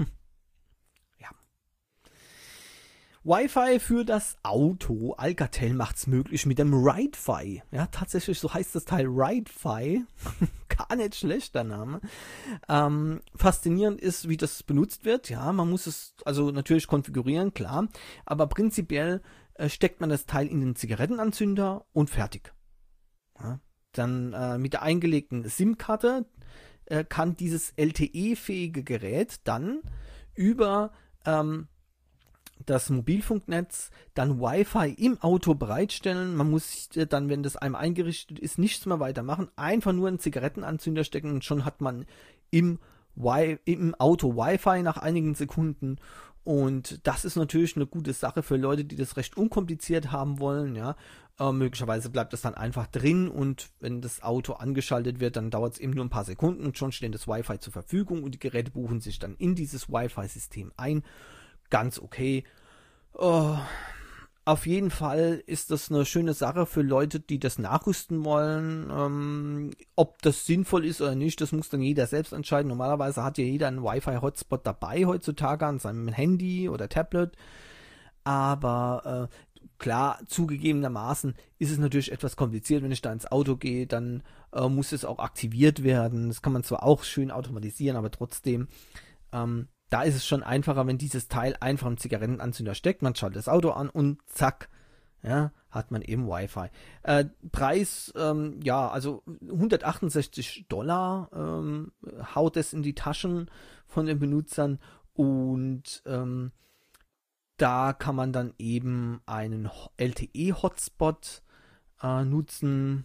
Wi-Fi für das Auto. Alcatel macht es möglich mit dem Ride-Fi. Ja, tatsächlich, so heißt das Teil Ride-Fi. Gar nicht schlechter Name. Ähm, faszinierend ist, wie das benutzt wird. Ja, man muss es also natürlich konfigurieren, klar. Aber prinzipiell äh, steckt man das Teil in den Zigarettenanzünder und fertig. Ja, dann äh, mit der eingelegten SIM-Karte äh, kann dieses L T E-fähige Gerät dann über ähm, das Mobilfunknetz dann Wi-Fi im Auto bereitstellen. Man muss dann, wenn das einmal eingerichtet ist, nichts mehr weitermachen. Einfach nur einen Zigarettenanzünder stecken und schon hat man im, Wi- im Auto Wi-Fi nach einigen Sekunden. Und das ist natürlich eine gute Sache für Leute, die das recht unkompliziert haben wollen. Ja, äh, möglicherweise bleibt das dann einfach drin und wenn das Auto angeschaltet wird, dann dauert es eben nur ein paar Sekunden und schon steht das Wi-Fi zur Verfügung und die Geräte buchen sich dann in dieses Wi-Fi-System ein. Ganz okay. Oh, auf jeden Fall ist das eine schöne Sache für Leute, die das nachrüsten wollen. Ähm, ob das sinnvoll ist oder nicht, das muss dann jeder selbst entscheiden. Normalerweise hat ja jeder einen Wi-Fi-Hotspot dabei heutzutage an seinem Handy oder Tablet. Aber äh, klar, zugegebenermaßen ist es natürlich etwas kompliziert. Wenn ich da ins Auto gehe, dann äh, muss es auch aktiviert werden. Das kann man zwar auch schön automatisieren, aber trotzdem ähm, da ist es schon einfacher, wenn dieses Teil einfach im Zigarettenanzünder steckt, man schaltet das Auto an und zack, ja, hat man eben Wi-Fi. Äh, Preis, ähm, ja, also hundertachtundsechzig Dollar ähm, haut es in die Taschen von den Benutzern und ähm, da kann man dann eben einen L T E-Hotspot äh, nutzen.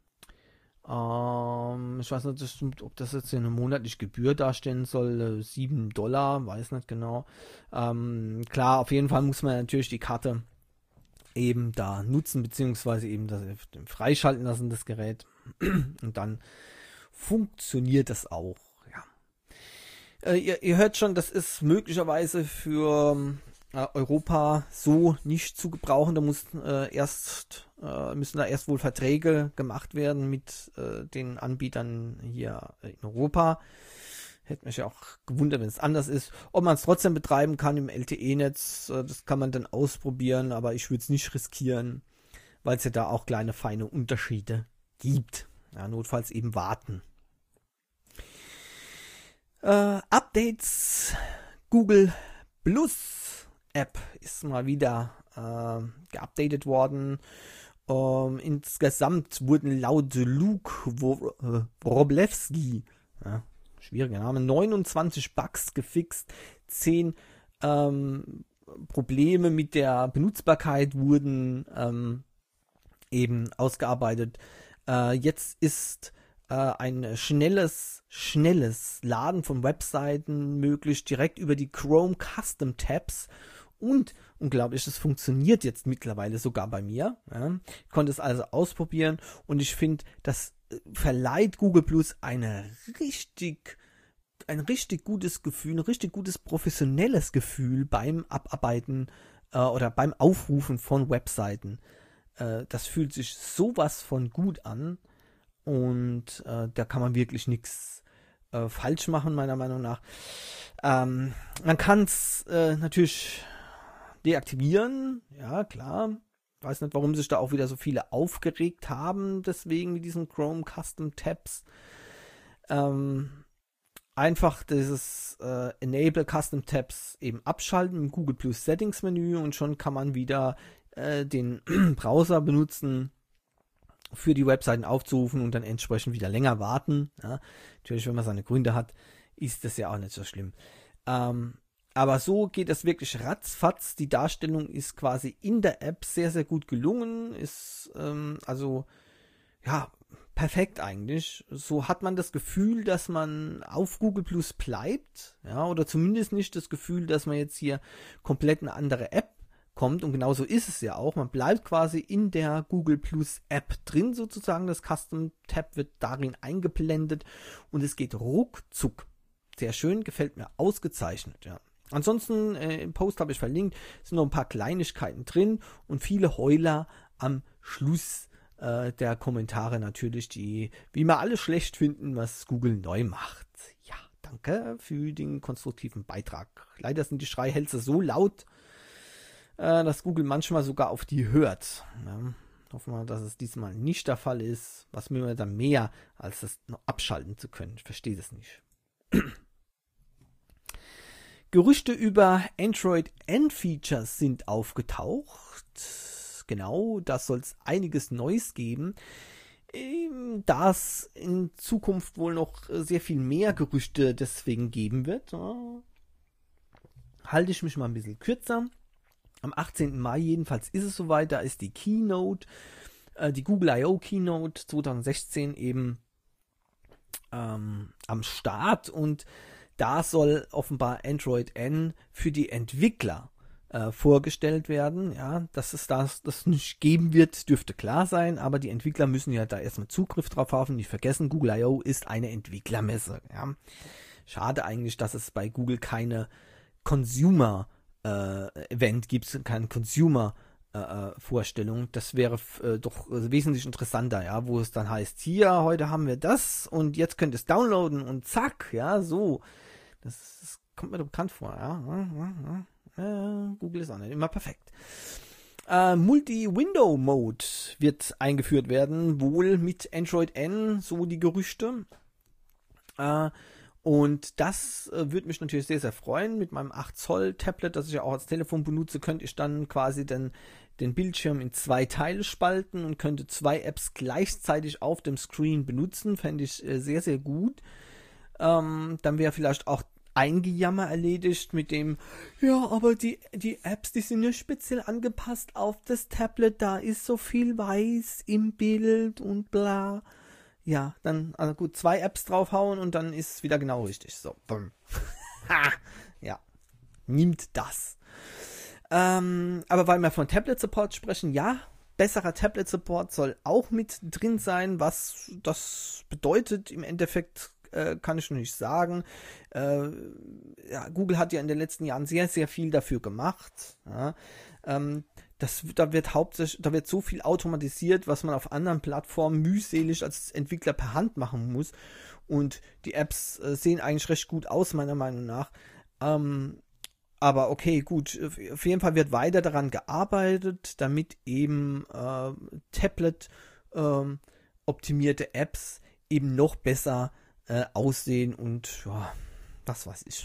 Ähm, ich weiß nicht, ob das jetzt eine monatliche Gebühr darstellen soll, sieben Dollar, weiß nicht genau. Ähm, klar, auf jeden Fall muss man natürlich die Karte eben da nutzen, beziehungsweise eben das freischalten lassen, das Gerät. Und dann funktioniert das auch, ja. Äh, ihr, ihr hört schon, das ist möglicherweise für äh, Europa so nicht zu gebrauchen. Da muss äh, erst äh, müssen da erst wohl Verträge gemacht werden mit äh, den Anbietern hier in Europa. Hätte mich ja auch gewundert, wenn es anders ist. Ob man es trotzdem betreiben kann im L T E-Netz, das kann man dann ausprobieren, aber ich würde es nicht riskieren, weil es ja da auch kleine feine Unterschiede gibt. Ja, notfalls eben warten. Äh, Updates. Google Plus App ist mal wieder äh, geupdatet worden. Ähm, insgesamt wurden laut Luke Wroblewski, ja, schwieriger Name, neunundzwanzig Bugs gefixt, zehn ähm, Probleme mit der Benutzbarkeit wurden ähm, eben ausgearbeitet. Äh, jetzt ist äh, ein schnelles, schnelles Laden von Webseiten möglich, direkt über die Chrome Custom Tabs. Und unglaublich, das funktioniert jetzt mittlerweile sogar bei mir. Ja. Ich konnte es also ausprobieren und ich finde, das verleiht Google Plus eine richtig, ein richtig gutes Gefühl, ein richtig gutes professionelles Gefühl beim Abarbeiten äh, oder beim Aufrufen von Webseiten. Äh, das fühlt sich sowas von gut an und äh, da kann man wirklich nichts äh, falsch machen, meiner Meinung nach. Ähm, man kann es äh, natürlich deaktivieren, ja klar. Weiß nicht, warum sich da auch wieder so viele aufgeregt haben, deswegen mit diesen Chrome Custom Tabs. Ähm, einfach dieses äh, Enable Custom Tabs eben abschalten im Google Plus Settings Menü und schon kann man wieder äh, den Browser benutzen, für die Webseiten aufzurufen und dann entsprechend wieder länger warten. Ja, natürlich, wenn man seine Gründe hat, ist das ja auch nicht so schlimm. Ähm, Aber so geht es wirklich ratzfatz. Die Darstellung ist quasi in der App sehr, sehr gut gelungen. Ist ähm, also, ja, perfekt eigentlich. So hat man das Gefühl, dass man auf Google Plus bleibt. Ja, oder zumindest nicht das Gefühl, dass man jetzt hier komplett eine andere App kommt. Und genauso ist es ja auch. Man bleibt quasi in der Google Plus App drin sozusagen. Das Custom Tab wird darin eingeblendet und es geht ruckzuck. Sehr schön, gefällt mir ausgezeichnet, ja. Ansonsten, äh, im Post habe ich verlinkt, sind noch ein paar Kleinigkeiten drin und viele Heuler am Schluss äh, der Kommentare natürlich, die wie immer alle schlecht finden, was Google neu macht. Ja, danke für den konstruktiven Beitrag. Leider sind die Schreihälse so laut, äh, dass Google manchmal sogar auf die hört. Ja, hoffen wir, dass es diesmal nicht der Fall ist. Was mir dann mehr, als das noch abschalten zu können. Ich verstehe das nicht. Gerüchte über Android N-Features sind aufgetaucht. Genau, da soll es einiges Neues geben. Da es in Zukunft wohl noch sehr viel mehr Gerüchte deswegen geben wird, halte ich mich mal ein bisschen kürzer. Am achtzehnten Mai jedenfalls ist es soweit, da ist die Keynote, die Google I O Keynote zwanzig sechzehn eben ähm, am Start und da soll offenbar Android N für die Entwickler äh, vorgestellt werden. Ja, dass es das, das nicht geben wird, dürfte klar sein, aber die Entwickler müssen ja da erstmal Zugriff drauf haben. Nicht vergessen, Google I O ist eine Entwicklermesse. Ja. Schade eigentlich, dass es bei Google keine Consumer-Event äh, gibt, keine Consumer Äh, Vorstellung. Das wäre äh, doch äh, wesentlich interessanter, ja, wo es dann heißt, hier, heute haben wir das und jetzt könnt ihr es downloaden und zack, ja, so. Das, das kommt mir doch bekannt vor, ja. Äh, Google ist auch nicht immer perfekt. Äh, Multi-Window-Mode wird eingeführt werden, wohl mit Android N, so die Gerüchte. Äh, Und das äh, würde mich natürlich sehr, sehr freuen. Mit meinem acht Zoll Tablet, das ich ja auch als Telefon benutze, könnte ich dann quasi den, den Bildschirm in zwei Teile spalten und könnte zwei Apps gleichzeitig auf dem Screen benutzen. Fände ich äh, sehr, sehr gut. Ähm, dann wäre vielleicht auch ein Gejammer erledigt mit dem, ja, aber die, die Apps, die sind ja speziell angepasst auf das Tablet. Da ist so viel weiß im Bild und bla. Ja, dann, also gut, zwei Apps draufhauen und dann ist es wieder genau richtig. So, bumm. Ja, nimmt das. Ähm, aber weil wir von Tablet-Support sprechen, ja, besserer Tablet-Support soll auch mit drin sein. Was das bedeutet im Endeffekt, äh, kann ich noch nicht sagen. Äh, ja, Google hat ja in den letzten Jahren sehr, sehr viel dafür gemacht. Ja, ähm, Das, da wird hauptsächlich, da wird so viel automatisiert, was man auf anderen Plattformen mühselig als Entwickler per Hand machen muss. und die Apps äh, sehen eigentlich recht gut aus, meiner Meinung nach. Ähm, aber okay, gut, auf jeden Fall wird weiter daran gearbeitet, damit eben äh, Tablet äh, optimierte Apps eben noch besser äh, aussehen und ja, was weiß ich.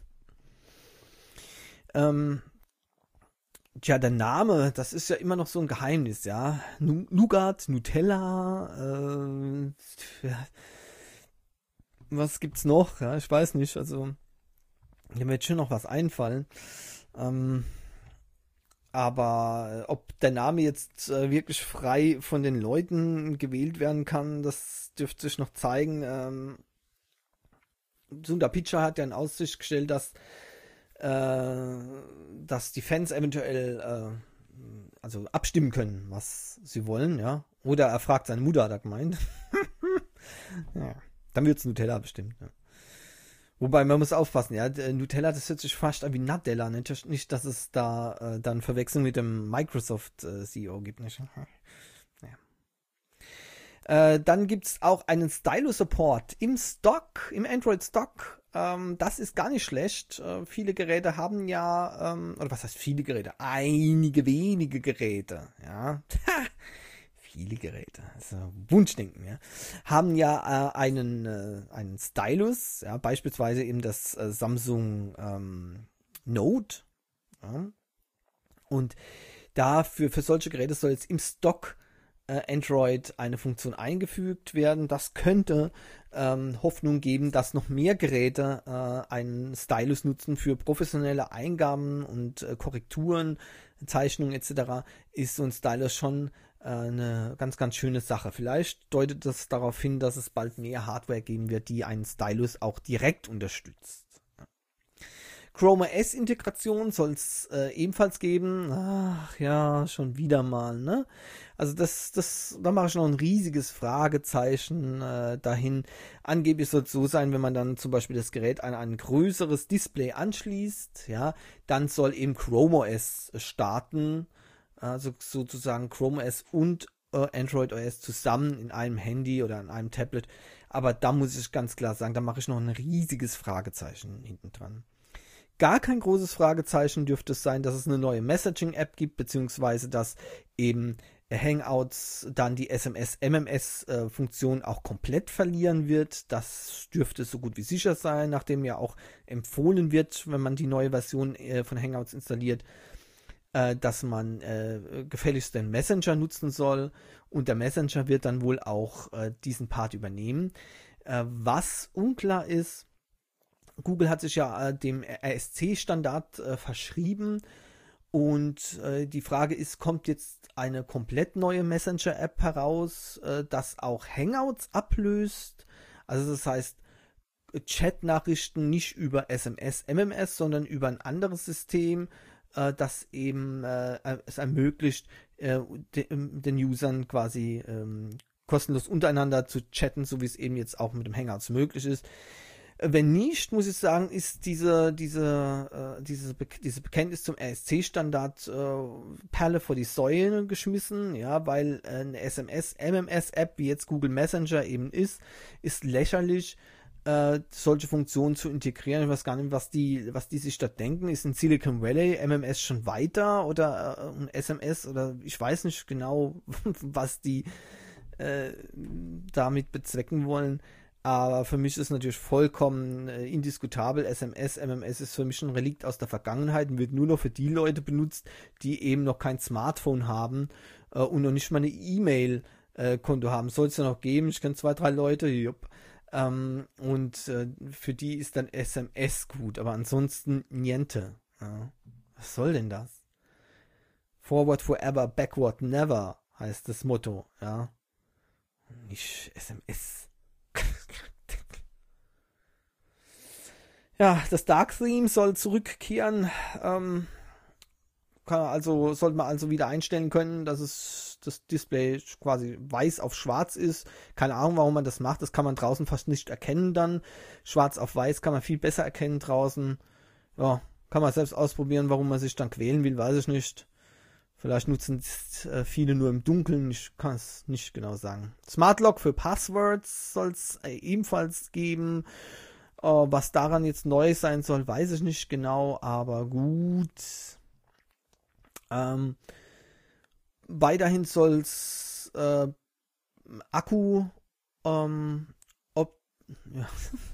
ähm, Tja, der Name, das ist ja immer noch so ein Geheimnis, ja. Nougat, Nutella, äh, ja. Was gibt's noch? Ja, ich weiß nicht, also mir wird schon noch was einfallen. Ähm, aber ob der Name jetzt äh, wirklich frei von den Leuten gewählt werden kann, das dürfte sich noch zeigen. Ähm, Sundar Pichai hat ja in Aussicht gestellt, dass dass die Fans eventuell äh, also abstimmen können, was sie wollen, ja. Oder er fragt seine Mutter, hat er gemeint. Ja, dann wird es Nutella bestimmt. Ja. Wobei, man muss aufpassen, ja, Nutella, das hört sich fast an wie Nadella, nicht, nicht dass es da äh, dann Verwechslung mit dem Microsoft-C E O gibt, nicht? Ja. Äh, dann gibt es auch einen Stylus-Support im Stock, im Android-Stock. Ähm, das ist gar nicht schlecht. Äh, viele Geräte haben ja, ähm, oder was heißt viele Geräte? Einige wenige Geräte, ja. Viele Geräte, also Wunschdenken, ja. Haben ja äh, einen, äh, einen Stylus, ja, beispielsweise eben das äh, Samsung ähm, Note. Ja. Und dafür, für solche Geräte soll jetzt im Stock Android eine Funktion eingefügt werden. Das könnte ähm, Hoffnung geben, dass noch mehr Geräte äh, einen Stylus nutzen für professionelle Eingaben und äh, Korrekturen, Zeichnungen et cetera. Ist so ein Stylus schon äh, eine ganz, ganz schöne Sache. Vielleicht deutet das darauf hin, dass es bald mehr Hardware geben wird, die einen Stylus auch direkt unterstützt. Chrome O S-Integration soll es äh, ebenfalls geben. Ach ja, schon wieder mal, ne? Also das, das, da mache ich noch ein riesiges Fragezeichen äh, dahin. Angeblich soll es so sein, wenn man dann zum Beispiel das Gerät an ein größeres Display anschließt, ja, dann soll eben Chrome O S starten. Also sozusagen Chrome O S und äh, Android O S zusammen in einem Handy oder in einem Tablet. Aber da muss ich ganz klar sagen, da mache ich noch ein riesiges Fragezeichen hinten dran. Gar kein großes Fragezeichen dürfte es sein, dass es eine neue Messaging-App gibt, beziehungsweise dass eben Hangouts dann die S M S-M M S-Funktion auch komplett verlieren wird. Das dürfte so gut wie sicher sein, nachdem ja auch empfohlen wird, wenn man die neue Version äh, von Hangouts installiert, äh, dass man äh, gefälligst den Messenger nutzen soll. Und der Messenger wird dann wohl auch äh, diesen Part übernehmen. Äh, was unklar ist, Google hat sich ja äh, dem R S C-Standard äh, verschrieben und äh, die Frage ist, kommt jetzt eine komplett neue Messenger-App heraus, äh, das auch Hangouts ablöst? Also das heißt, Chat-Nachrichten nicht über S M S, M M S, sondern über ein anderes System, äh, das eben äh, es ermöglicht, äh, de, den Usern quasi ähm, kostenlos untereinander zu chatten, so wie es eben jetzt auch mit dem Hangouts möglich ist. Wenn nicht, muss ich sagen, ist diese, diese, äh, diese, Be- diese Bekenntnis zum R S C-Standard äh, Perle vor die Säule geschmissen, ja, weil äh, eine S M S-M M S-App, wie jetzt Google Messenger eben ist, ist lächerlich, äh, solche Funktionen zu integrieren. Ich weiß gar nicht, was die, was die sich da denken. Ist in Silicon Valley M M S schon weiter oder äh, ein S M S oder ich weiß nicht genau, was die äh, damit bezwecken wollen. Aber für mich ist natürlich vollkommen äh, indiskutabel. S M S, M M S ist für mich ein Relikt aus der Vergangenheit und wird nur noch für die Leute benutzt, die eben noch kein Smartphone haben äh, und noch nicht mal eine E-Mail-Konto äh, haben. Soll es ja noch geben. Ich kenne zwei, drei Leute. Jupp. Ähm, und äh, für die ist dann S M S gut. Aber ansonsten niente. Ja. Was soll denn das? Forward forever, backward never heißt das Motto. Ja. Nicht S M S. Ja, das Dark Theme soll zurückkehren. Ähm, kann also sollte man also wieder einstellen können, dass es das Display quasi weiß auf schwarz ist. Keine Ahnung, warum man das macht. Das kann man draußen fast nicht erkennen dann. Schwarz auf weiß kann man viel besser erkennen draußen. Ja, kann man selbst ausprobieren. Warum man sich dann quälen will, weiß ich nicht. Vielleicht nutzen es äh, viele nur im Dunkeln, ich kann es nicht genau sagen. Smart Lock für Passwords soll es äh, ebenfalls geben. Äh, was daran jetzt neu sein soll, weiß ich nicht genau, aber gut. Ähm, weiterhin soll es äh, Akku ähm, ob, ja.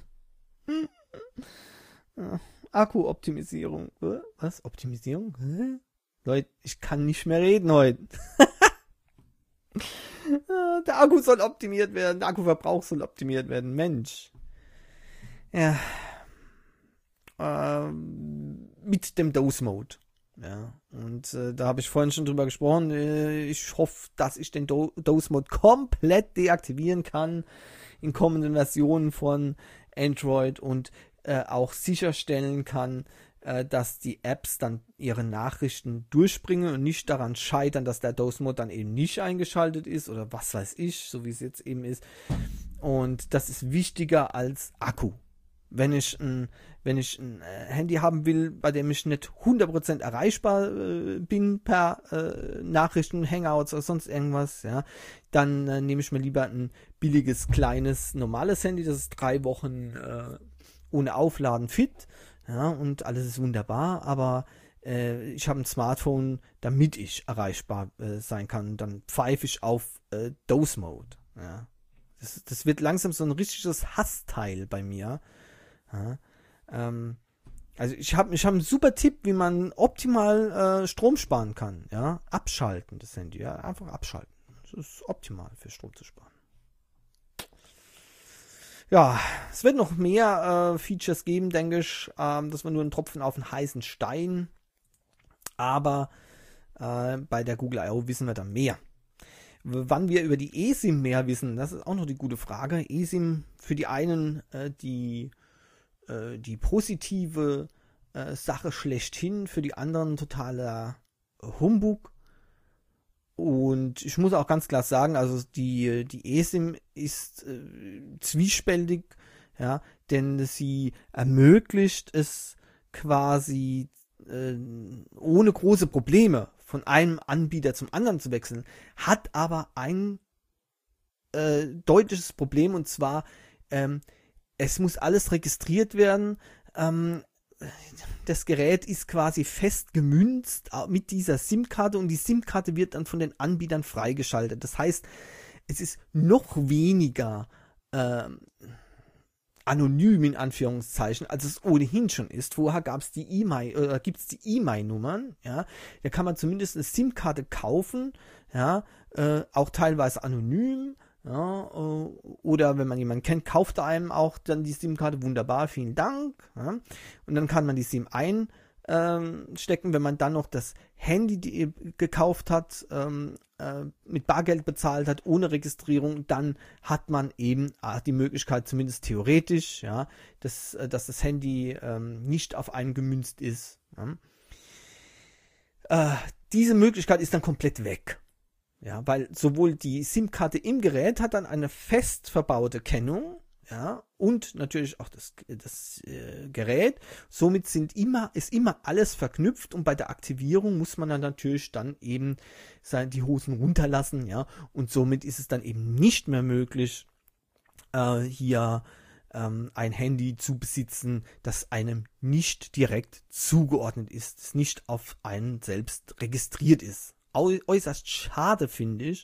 ja. Akku-Optimisierung. Was? Optimisierung? Hä? Leute, ich kann nicht mehr reden heute. Der Akku soll optimiert werden, der Akkuverbrauch soll optimiert werden. Mensch. Ja. Ähm, mit dem Dose-Mode. Ja. Und äh, da habe ich vorhin schon drüber gesprochen. Äh, ich hoffe, dass ich den Do- Dose-Mode komplett deaktivieren kann in kommenden Versionen von Android und äh, auch sicherstellen kann, äh, dass die Apps dann ihre Nachrichten durchbringen und nicht daran scheitern, dass der Dose-Mode dann eben nicht eingeschaltet ist oder was weiß ich, so wie es jetzt eben ist. Und das ist wichtiger als Akku. Wenn ich ein, wenn ich ein äh, Handy haben will, bei dem ich nicht hundert Prozent erreichbar äh, bin per äh, Nachrichten, Hangouts oder sonst irgendwas, ja, dann äh, nehme ich mir lieber ein billiges, kleines, normales Handy, das ist drei Wochen äh, ohne Aufladen fit, ja, und alles ist wunderbar, aber äh, ich habe ein Smartphone, damit ich erreichbar äh, sein kann, und dann pfeife ich auf äh, Dose-Mode, ja. Das, das wird langsam so ein richtiges Hassteil bei mir. Ja, ähm, also ich habe ich hab einen super Tipp, wie man optimal äh, Strom sparen kann. Ja, abschalten das Handy, ja, einfach abschalten. Das ist optimal für Strom zu sparen. Ja, es wird noch mehr äh, Features geben, denke ich. Ähm, das war nur ein Tropfen auf einen heißen Stein. Aber äh, bei der Google I O wissen wir dann mehr. Wann wir über die eSIM mehr wissen, das ist auch noch die gute Frage. eSIM für die einen äh, die, äh, die positive äh, Sache schlechthin, für die anderen totaler Humbug. Und ich muss auch ganz klar sagen, also die, die eSIM ist äh, zwiespältig, ja, denn sie ermöglicht es quasi äh, ohne große Probleme von einem Anbieter zum anderen zu wechseln, hat aber ein äh, deutliches Problem, und zwar ähm, es muss alles registriert werden. Ähm, das Gerät ist quasi fest gemünzt mit dieser SIM-Karte und die SIM-Karte wird dann von den Anbietern freigeschaltet. Das heißt, es ist noch weniger ähm, anonym in Anführungszeichen, als es ohnehin schon ist. Vorher gab es die E M I, oder gibt es die E M I-Nummern, ja, da kann man zumindest eine SIM-Karte kaufen, ja, äh, auch teilweise anonym, ja, äh, oder wenn man jemanden kennt, kauft er einem auch dann die SIM-Karte, wunderbar, vielen Dank, ja, und dann kann man die SIM einstecken, wenn man dann noch das Handy die, gekauft hat, ähm, mit Bargeld bezahlt hat, ohne Registrierung, dann hat man eben die Möglichkeit, zumindest theoretisch, ja, dass, dass das Handy ähm, nicht auf einen gemünzt ist. Ja. Äh, diese Möglichkeit ist dann komplett weg. Ja, weil sowohl die SIM-Karte im Gerät hat dann eine fest verbaute Kennung, ja, und natürlich auch das, das äh, Gerät. Somit sind immer, ist immer alles verknüpft, und bei der Aktivierung muss man dann natürlich dann eben sein, die Hosen runterlassen, ja, und somit ist es dann eben nicht mehr möglich, äh, hier ähm, ein Handy zu besitzen, das einem nicht direkt zugeordnet ist, das nicht auf einen selbst registriert ist. Äu- äußerst schade, finde ich.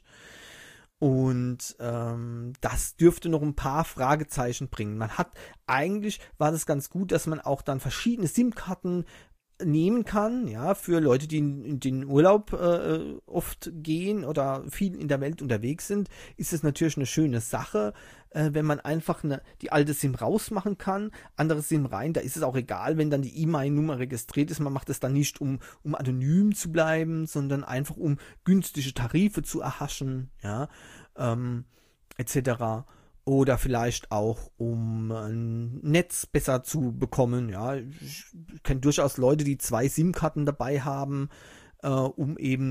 Und ähm, das dürfte noch ein paar Fragezeichen bringen. Man hat, eigentlich war das ganz gut, dass man auch dann verschiedene SIM-Karten nehmen kann, ja, für Leute, die in, in den Urlaub äh, oft gehen oder viel in der Welt unterwegs sind, ist es natürlich eine schöne Sache, äh, wenn man einfach eine, die alte SIM rausmachen kann, andere SIM rein, da ist es auch egal, wenn dann die E M I-Nummer registriert ist, man macht es dann nicht, um, um anonym zu bleiben, sondern einfach, um günstige Tarife zu erhaschen, ja, ähm, et cetera, oder vielleicht auch, um ein Netz besser zu bekommen. Ja, ich kenne durchaus Leute, die zwei SIM-Karten dabei haben, äh, um eben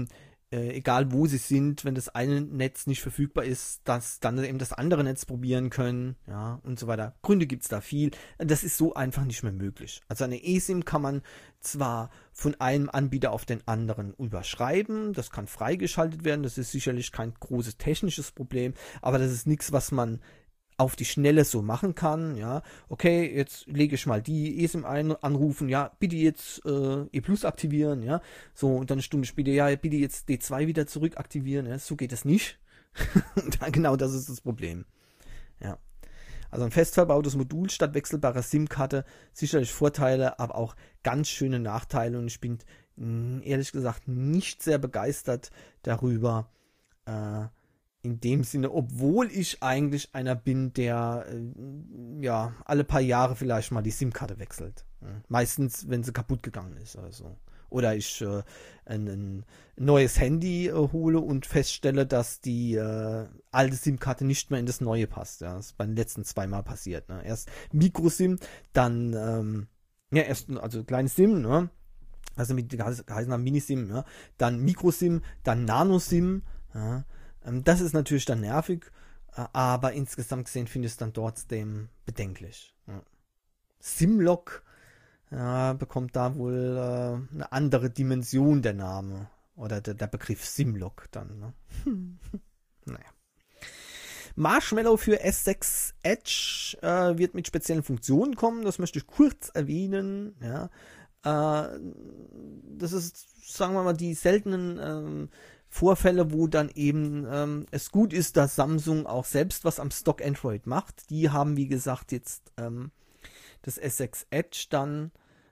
äh, egal wo sie sind, wenn das eine Netz nicht verfügbar ist, dass dann eben das andere Netz probieren können, ja, und so weiter. Gründe gibt es da viel. Das ist so einfach nicht mehr möglich. Also eine eSIM kann man zwar von einem Anbieter auf den anderen überschreiben, das kann freigeschaltet werden, das ist sicherlich kein großes technisches Problem, aber das ist nichts, was man auf die Schnelle so machen kann, ja, okay, jetzt lege ich mal die eSIM ein, anrufen, ja, bitte jetzt äh, E Plus aktivieren, ja, so, und dann eine Stunde später, ja, bitte jetzt D zwei wieder zurück aktivieren, ja, so geht es nicht. Genau, das ist das Problem, ja. Also ein fest verbautes Modul statt wechselbarer SIM-Karte, sicherlich Vorteile, aber auch ganz schöne Nachteile, und ich bin ehrlich gesagt nicht sehr begeistert darüber, äh, in dem Sinne, obwohl ich eigentlich einer bin, der äh, ja alle paar Jahre vielleicht mal die SIM-Karte wechselt. Ja. Meistens, wenn sie kaputt gegangen ist. Also. Oder ich äh, ein, ein neues Handy äh, hole und feststelle, dass die äh, alte SIM-Karte nicht mehr in das neue passt. Ja. Das ist beim letzten zweimal passiert. Ne. Erst Micro-SIM, dann ähm, ja, erst also kleines SIM, ne? Also mit heißen Mini-SIM, ja. Dann Micro-SIM, dann Nano-SIM, ja. Das ist natürlich dann nervig, aber insgesamt gesehen finde ich es dann trotzdem bedenklich. Ja. Simlock ja, bekommt da wohl äh, eine andere Dimension, der Name. Oder der, der Begriff Simlock dann. Ne? Naja. Marshmallow für S sechs Edge äh, wird mit speziellen Funktionen kommen. Das möchte ich kurz erwähnen. Ja. Äh, das ist, sagen wir mal, die seltenen ähm, Vorfälle, wo dann eben ähm, es gut ist, dass Samsung auch selbst was am Stock Android macht. Die haben, wie gesagt, jetzt ähm, das S sechs Edge dann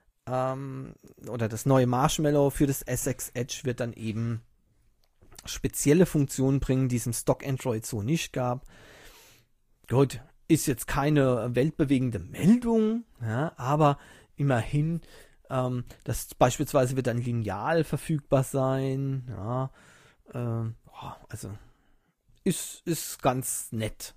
ähm, oder das neue Marshmallow für das S sechs Edge wird dann eben spezielle Funktionen bringen, die es im Stock Android so nicht gab. Gut, ist jetzt keine weltbewegende Meldung, ja, aber immerhin, ähm, das beispielsweise wird dann lineal verfügbar sein, ja. Ähm, also ist, ist ganz nett.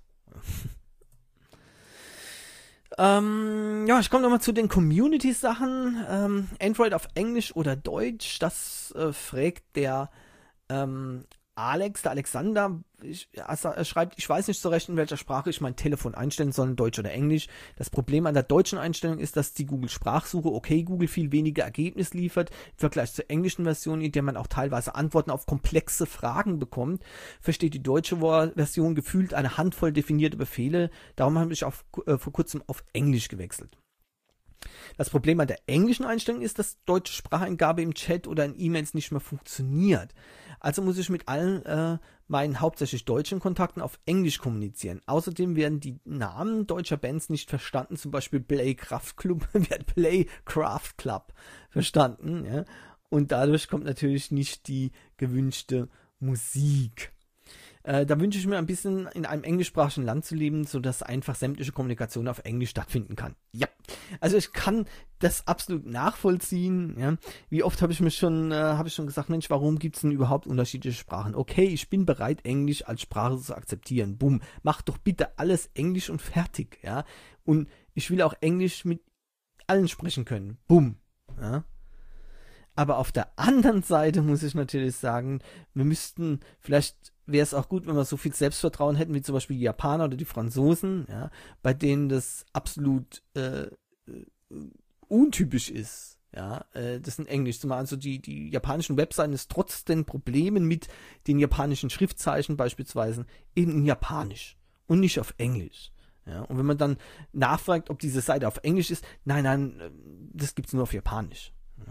ähm, ja, ich komme nochmal zu den Community-Sachen. Ähm, Android auf Englisch oder Deutsch, das äh, fragt der ähm, Alex, der Alexander. Ich, also er schreibt, ich weiß nicht so recht, in welcher Sprache ich mein Telefon einstellen soll, Deutsch oder Englisch. Das Problem an der deutschen Einstellung ist, dass die Google-Sprachsuche, okay, Google viel weniger Ergebnis liefert im Vergleich zur englischen Version, in der man auch teilweise Antworten auf komplexe Fragen bekommt. Versteht die deutsche Version gefühlt eine Handvoll definierte Befehle. Darum habe ich auf, äh, vor kurzem auf Englisch gewechselt. Das Problem an der englischen Einstellung ist, dass deutsche Spracheingabe im Chat oder in E-Mails nicht mehr funktioniert. Also muss ich mit allen äh, meinen hauptsächlich deutschen Kontakten auf Englisch kommunizieren. Außerdem werden die Namen deutscher Bands nicht verstanden. Zum Beispiel Play Craft Club wird Play Craft Club verstanden. Ja? Und dadurch kommt natürlich nicht die gewünschte Musik. Äh, da wünsche ich mir ein bisschen in einem englischsprachigen Land zu leben, sodass einfach sämtliche Kommunikation auf Englisch stattfinden kann. Ja, also ich kann das absolut nachvollziehen. Ja. Wie oft habe ich mich schon, äh, habe ich schon gesagt, Mensch, warum gibt es denn überhaupt unterschiedliche Sprachen? Okay, ich bin bereit, Englisch als Sprache zu akzeptieren. Bumm, mach doch bitte alles Englisch und fertig. Ja. Und ich will auch Englisch mit allen sprechen können. Bumm. Ja. Aber auf der anderen Seite muss ich natürlich sagen, wir müssten, vielleicht wäre es auch gut, wenn wir so viel Selbstvertrauen hätten, wie zum Beispiel die Japaner oder die Franzosen, ja, bei denen das absolut äh, untypisch ist, ja, äh, das in Englisch zu machen. Also die, die japanischen Webseiten ist trotz den Problemen mit den japanischen Schriftzeichen beispielsweise eben in Japanisch und nicht auf Englisch. Ja, und wenn man dann nachfragt, ob diese Seite auf Englisch ist, nein, nein, das gibt's nur auf Japanisch. Ja.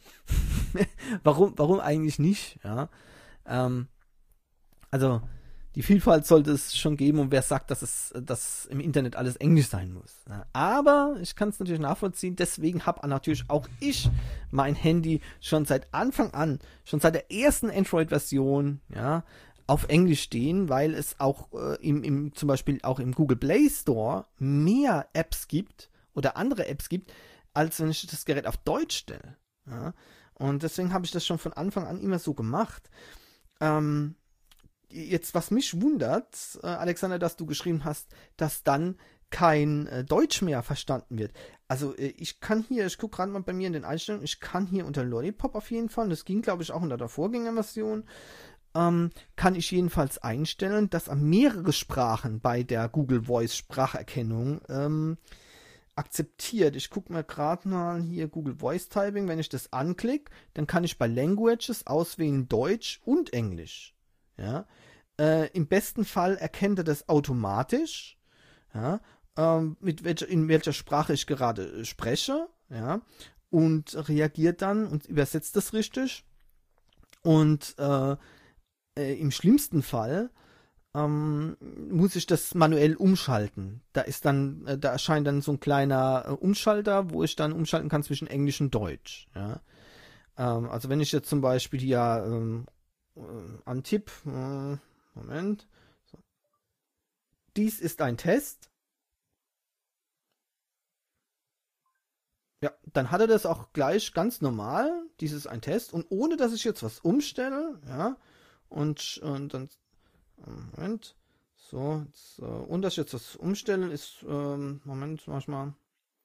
warum, warum eigentlich nicht? Ja, ähm, also die Vielfalt sollte es schon geben, und wer sagt, dass es, dass im Internet alles Englisch sein muss. Ja, aber ich kann es natürlich nachvollziehen. Deswegen habe natürlich auch ich mein Handy schon seit Anfang an, schon seit der ersten Android-Version, ja, auf Englisch stehen, weil es auch äh, im, im zum Beispiel auch im Google Play Store mehr Apps gibt oder andere Apps gibt, als wenn ich das Gerät auf Deutsch stelle. Ja, und deswegen habe ich das schon von Anfang an immer so gemacht. Ähm, jetzt, was mich wundert, äh, Alexander, dass du geschrieben hast, dass dann kein äh, Deutsch mehr verstanden wird. Also äh, ich kann hier, ich gucke gerade mal bei mir in den Einstellungen, ich kann hier unter Lollipop auf jeden Fall, das ging glaube ich auch unter der Vorgängerversion, ähm, kann ich jedenfalls einstellen, dass er mehrere Sprachen bei der Google Voice Spracherkennung ähm, akzeptiert. Ich gucke mir gerade mal hier Google Voice Typing, wenn ich das anklicke, dann kann ich bei Languages auswählen Deutsch und Englisch. Ja. Äh, im besten Fall erkennt er das automatisch, ja, ähm, mit welcher, in welcher Sprache ich gerade spreche, ja, und reagiert dann und übersetzt das richtig. Und äh, äh, im schlimmsten Fall ähm, muss ich das manuell umschalten. Da ist dann, äh, da erscheint dann so ein kleiner äh, Umschalter, wo ich dann umschalten kann zwischen Englisch und Deutsch. Ja. Ähm, also wenn ich jetzt zum Beispiel hier ähm, äh, antipp, äh, Moment, so. Dies ist ein Test. Ja, dann hat er das auch gleich ganz normal. Dies ist ein Test. Und ohne, dass ich jetzt was umstelle, ja, und, und dann, Moment, so, so, und dass ich jetzt was umstelle, ist, ähm, Moment, manchmal.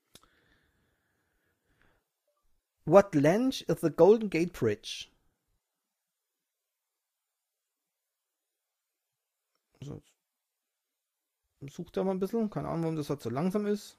What length is the Golden Gate Bridge? So, sucht er mal ein bisschen, keine Ahnung, warum das halt so langsam ist.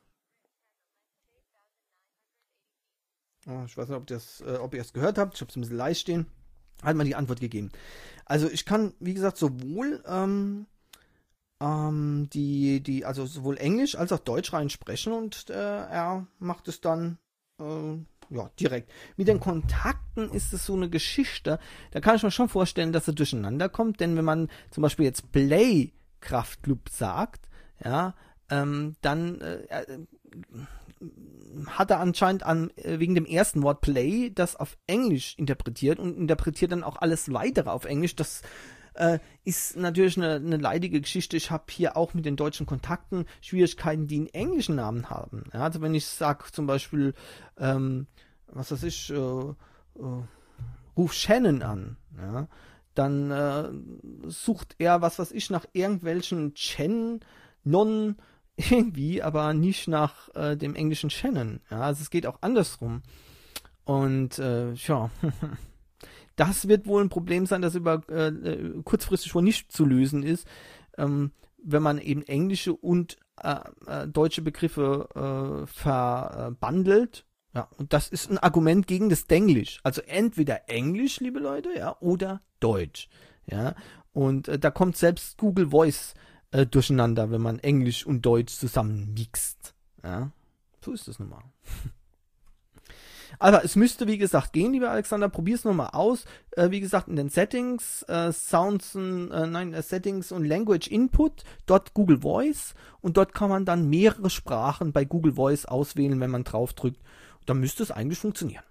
Oh, ich weiß nicht, ob, das, äh, ob ihr es gehört habt. Ich habe es ein bisschen leicht stehen. Hat mal die Antwort gegeben. Also ich kann, wie gesagt, sowohl ähm, ähm, die, die, also sowohl Englisch als auch Deutsch rein sprechen und äh, er macht es dann äh, ja, direkt. Mit den Kontakten ist es so eine Geschichte. Da kann ich mir schon vorstellen, dass er durcheinander kommt, denn wenn man zum Beispiel jetzt Play Kraftclub sagt, ja, ähm, dann äh, hat er anscheinend an, wegen dem ersten Wort Play das auf Englisch interpretiert und interpretiert dann auch alles weitere auf Englisch. Das äh, ist natürlich eine, eine leidige Geschichte. Ich habe hier auch mit den deutschen Kontakten Schwierigkeiten, die einen englischen Namen haben. Ja, also wenn ich sage zum Beispiel, ähm, was weiß ich, äh, äh, ruf Shannon an, ja, dann äh, sucht er, was weiß ich, nach irgendwelchen Chen, Non, irgendwie, aber nicht nach äh, dem englischen Shannon. Ja, also es geht auch andersrum. Und äh, ja, das wird wohl ein Problem sein, das über äh, kurzfristig wohl nicht zu lösen ist, ähm, wenn man eben englische und äh, äh, deutsche Begriffe äh, verbandelt. Ja, und das ist ein Argument gegen das Denglisch. Also entweder Englisch, liebe Leute, ja, oder Deutsch. Ja, und äh, da kommt selbst Google Voice äh, durcheinander, wenn man Englisch und Deutsch zusammen mixt. Ja, so ist das nun mal. Aber es müsste, wie gesagt, gehen, lieber Alexander. Probier es nochmal aus. Äh, wie gesagt, in den Settings, äh, Sounds, äh, nein, äh, Settings und Language Input, dort Google Voice und dort kann man dann mehrere Sprachen bei Google Voice auswählen, wenn man drauf drückt. Dann müsste es eigentlich funktionieren.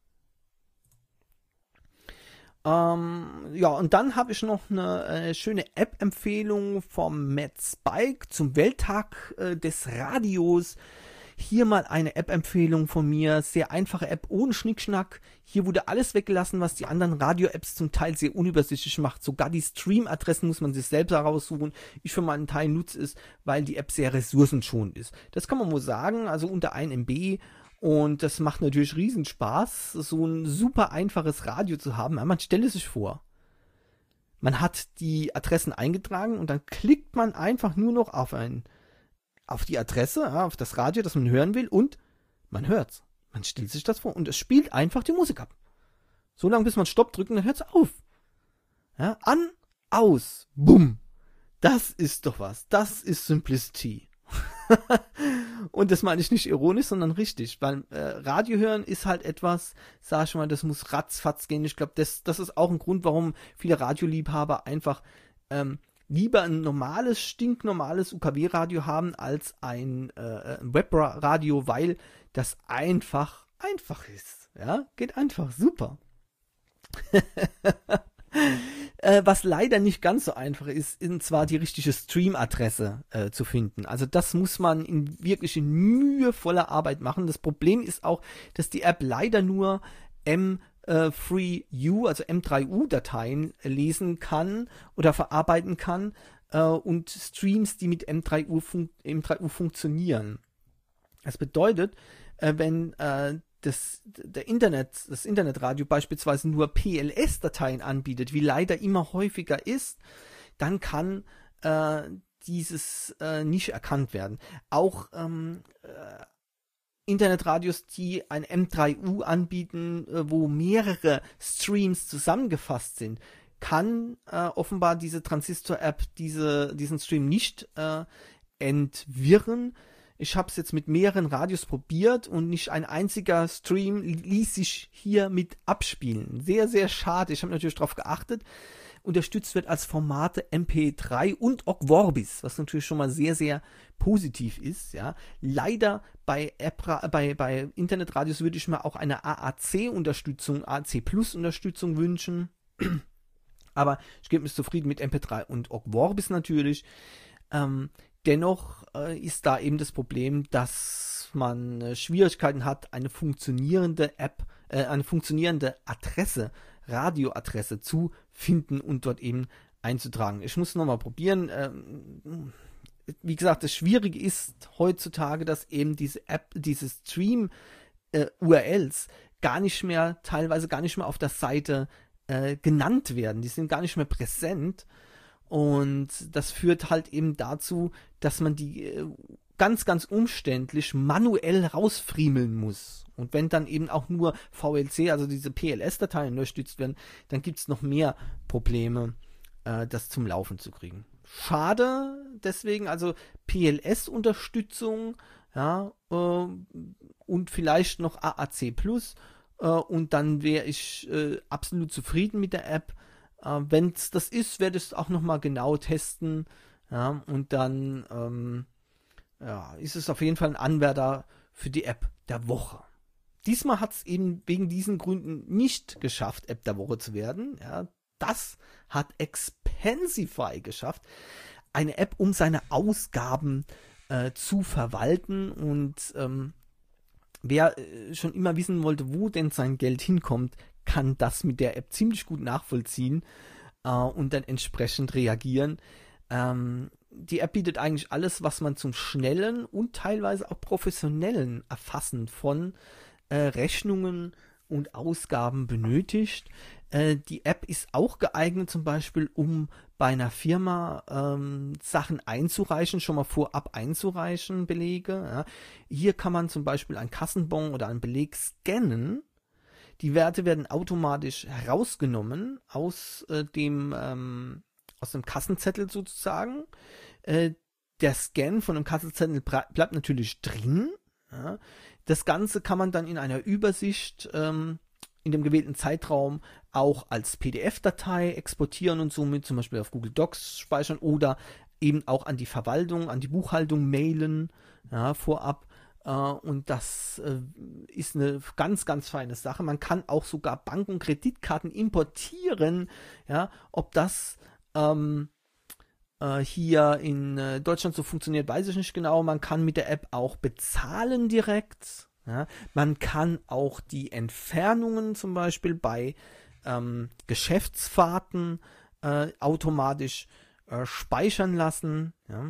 Ähm, ja, und dann habe ich noch eine äh, schöne App-Empfehlung vom Matt Spike zum Welttag äh, des Radios. Hier mal eine App-Empfehlung von mir. Sehr einfache App, ohne Schnickschnack. Hier wurde alles weggelassen, was die anderen Radio-Apps zum Teil sehr unübersichtlich macht. Sogar die Stream-Adressen muss man sich selbst heraussuchen. Ich für meinen Teil nutze es, weil die App sehr ressourcenschonend ist. Das kann man wohl sagen, also unter ein Megabyte. Und das macht natürlich riesen Spaß, so ein super einfaches Radio zu haben. Man stelle sich vor, man hat die Adressen eingetragen und dann klickt man einfach nur noch auf ein auf die Adresse, auf das Radio, das man hören will und man hört's. Man stellt sich das vor und es spielt einfach die Musik ab. So lange, bis man Stopp drückt und dann hört's auf. Ja, an, aus, bumm. Das ist doch was. Das ist Simplicity. Und das meine ich nicht ironisch, sondern richtig, weil äh, Radio hören ist halt etwas, sag ich mal, das muss ratzfatz gehen. Ich glaube, das, das ist auch ein Grund, warum viele Radioliebhaber einfach ähm, lieber ein normales, stinknormales U K W-Radio haben als ein, äh, ein Webradio, weil das einfach einfach ist. Ja, geht einfach super. äh, was leider nicht ganz so einfach ist, ist zwar die richtige Stream-Adresse äh, zu finden. Also das muss man in wirklich in mühevoller Arbeit machen. Das Problem ist auch, dass die App leider nur M drei U, also M drei U-Dateien lesen kann oder verarbeiten kann. äh, und Streams, die mit M drei U, fun- M drei U funktionieren. Das bedeutet, äh, wenn äh, das, der Internet, das Internetradio beispielsweise nur P L S-Dateien anbietet, wie leider immer häufiger ist, dann kann äh, dieses äh, nicht erkannt werden. Auch ähm, äh, Internetradios, die ein M drei U anbieten, äh, wo mehrere Streams zusammengefasst sind, kann äh, offenbar diese Transistor-App diese, diesen Stream nicht äh, entwirren. Ich habe es jetzt mit mehreren Radios probiert und nicht ein einziger Stream ließ sich hier mit abspielen. Sehr, sehr schade. Ich habe natürlich darauf geachtet. Unterstützt wird als Formate M P drei und Ogg Vorbis, was natürlich schon mal sehr, sehr positiv ist. Ja. Leider bei, App, bei, bei Internetradios würde ich mir auch eine A A C-Unterstützung, A A C Plus-Unterstützung wünschen. Aber ich gebe mich zufrieden mit M P drei und Ogg Vorbis natürlich. Ähm, dennoch äh, ist da eben das Problem, dass man äh, Schwierigkeiten hat, eine funktionierende App, äh, eine funktionierende Adresse, Radioadresse zu finden und dort eben einzutragen. Ich muss nochmal probieren. Ähm, wie gesagt, das Schwierige ist heutzutage, dass eben diese App, diese Stream-U R Ls gar nicht mehr, teilweise gar nicht mehr auf der Seite äh, genannt werden. Die sind gar nicht mehr präsent. Und das führt halt eben dazu, dass man die äh, ganz, ganz umständlich manuell rausfriemeln muss. Und wenn dann eben auch nur V L C, also diese P L S-Dateien unterstützt werden, dann gibt es noch mehr Probleme, äh, das zum Laufen zu kriegen. Schade deswegen, also P L S-Unterstützung, ja, äh, und vielleicht noch A A C Plus, äh, und dann wäre ich äh, absolut zufrieden mit der App. Äh, wenn es das ist, werde ich es auch nochmal genau testen, ja, und dann ähm, ja, ist es auf jeden Fall ein Anwärter für die App der Woche. Diesmal hat es eben wegen diesen Gründen nicht geschafft, App der Woche zu werden. Ja, das hat Expensify geschafft. Eine App, um seine Ausgaben äh, zu verwalten. Und ähm, wer äh, schon immer wissen wollte, wo denn sein Geld hinkommt, kann das mit der App ziemlich gut nachvollziehen äh, und dann entsprechend reagieren. Ähm, die App bietet eigentlich alles, was man zum schnellen und teilweise auch professionellen Erfassen von äh, Rechnungen und Ausgaben benötigt. Äh, die App ist auch geeignet, zum Beispiel, um bei einer Firma ähm, Sachen einzureichen, schon mal vorab einzureichen, Belege. Ja. Hier kann man zum Beispiel einen Kassenbon oder einen Beleg scannen. Die Werte werden automatisch herausgenommen aus äh, dem ähm, aus dem Kassenzettel sozusagen. Äh, der Scan von dem Kassenzettel bleibt natürlich drin. Ja. Das Ganze kann man dann in einer Übersicht ähm, in dem gewählten Zeitraum auch als P D F-Datei exportieren und somit zum Beispiel auf Google Docs speichern oder eben auch an die Verwaltung, an die Buchhaltung mailen, ja, vorab. Äh, und das äh, ist eine ganz, ganz feine Sache. Man kann auch sogar Bank- und Kreditkarten importieren. Ja, ob das ähm, äh, hier in äh, Deutschland so funktioniert, weiß ich nicht genau. Man kann mit der App auch bezahlen direkt. Ja. Man kann auch die Entfernungen zum Beispiel bei ähm, Geschäftsfahrten äh, automatisch äh, speichern lassen. Ja.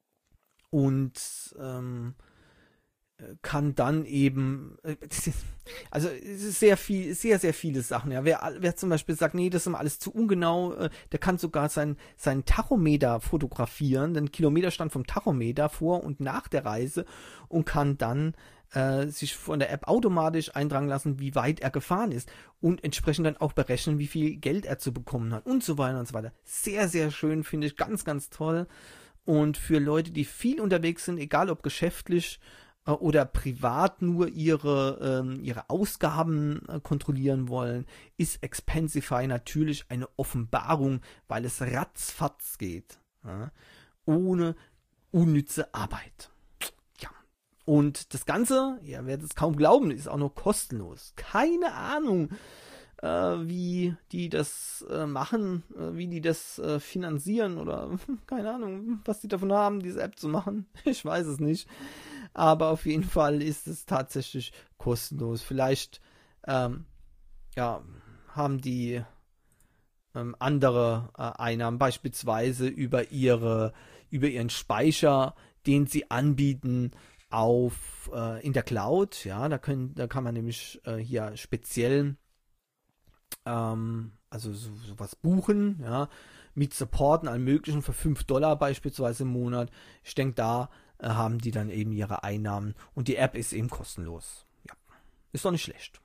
Und ähm, kann dann eben, also es ist sehr viel, sehr, sehr viele Sachen. Ja. Wer, wer zum Beispiel sagt, nee, das ist immer alles zu ungenau, der kann sogar sein, seinen Tachometer fotografieren, den Kilometerstand vom Tachometer vor und nach der Reise und kann dann äh, sich von der App automatisch eintragen lassen, wie weit er gefahren ist und entsprechend dann auch berechnen, wie viel Geld er zu bekommen hat und so weiter und so weiter. Sehr, sehr schön, finde ich, ganz, ganz toll. Und für Leute, die viel unterwegs sind, egal ob geschäftlich oder privat nur ihre, ähm, ihre Ausgaben äh, kontrollieren wollen, ist Expensify natürlich eine Offenbarung, weil es ratzfatz geht. Ja, ohne unnütze Arbeit. Ja. Und das Ganze, ihr werdet es kaum glauben, ist auch noch kostenlos. Keine Ahnung, äh, wie die das äh, machen, äh, wie die das äh, finanzieren oder keine Ahnung, was die davon haben, diese App zu machen. Ich weiß es nicht. Aber auf jeden Fall ist es tatsächlich kostenlos. Vielleicht ähm, ja, haben die ähm, andere äh, Einnahmen, beispielsweise über ihre, über ihren Speicher, den sie anbieten auf äh, in der Cloud. Ja, da können, da kann man nämlich äh, hier speziell ähm, also so, sowas buchen, ja, mit Support und allem möglichen für fünf Dollar beispielsweise im Monat. Ich denke, da äh, haben die dann eben ihre Einnahmen und die App ist eben kostenlos. Ja, ist doch nicht schlecht.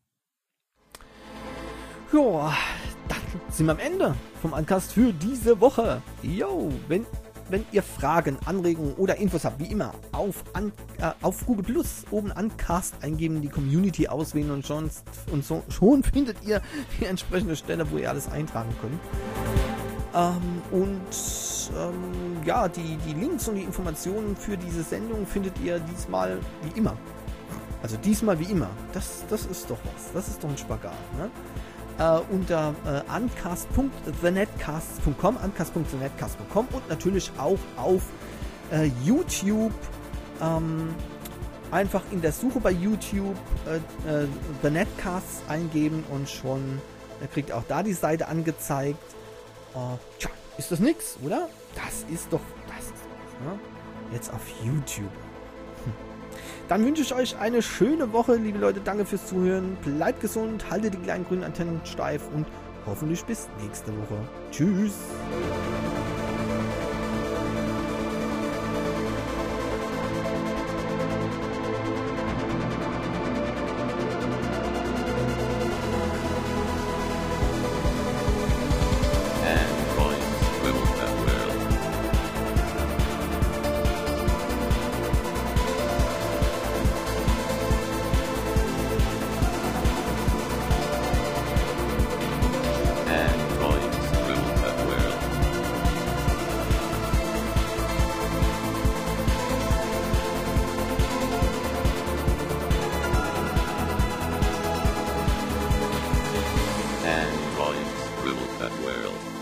Ja, dann sind wir am Ende vom Uncast für diese Woche. Jo, wenn, wenn ihr Fragen, Anregungen oder Infos habt, wie immer, auf, an, äh, auf Google Plus oben Uncast eingeben, die Community auswählen und schon, und so, schon findet ihr die entsprechende Stelle, wo ihr alles eintragen könnt. Ähm, und ähm, ja, die, die Links und die Informationen für diese Sendung findet ihr diesmal wie immer. Also diesmal wie immer. Das, das ist doch was. Das ist doch ein Spagat, ne? Uh, unter uh, uncast punkt the netcast punkt com, uncast punkt the netcast punkt com und natürlich auch auf uh, YouTube. Um, einfach in der Suche bei YouTube uh, uh, The Netcast eingeben und schon uh, kriegt auch da die Seite angezeigt. Uh, tja, ist das nix, oder? Das ist doch, das ist was, ne? Jetzt auf YouTube. Dann wünsche ich euch eine schöne Woche, liebe Leute. Danke fürs Zuhören. Bleibt gesund, haltet die kleinen grünen Antennen steif und hoffentlich bis nächste Woche. Tschüss. Androids rule that world.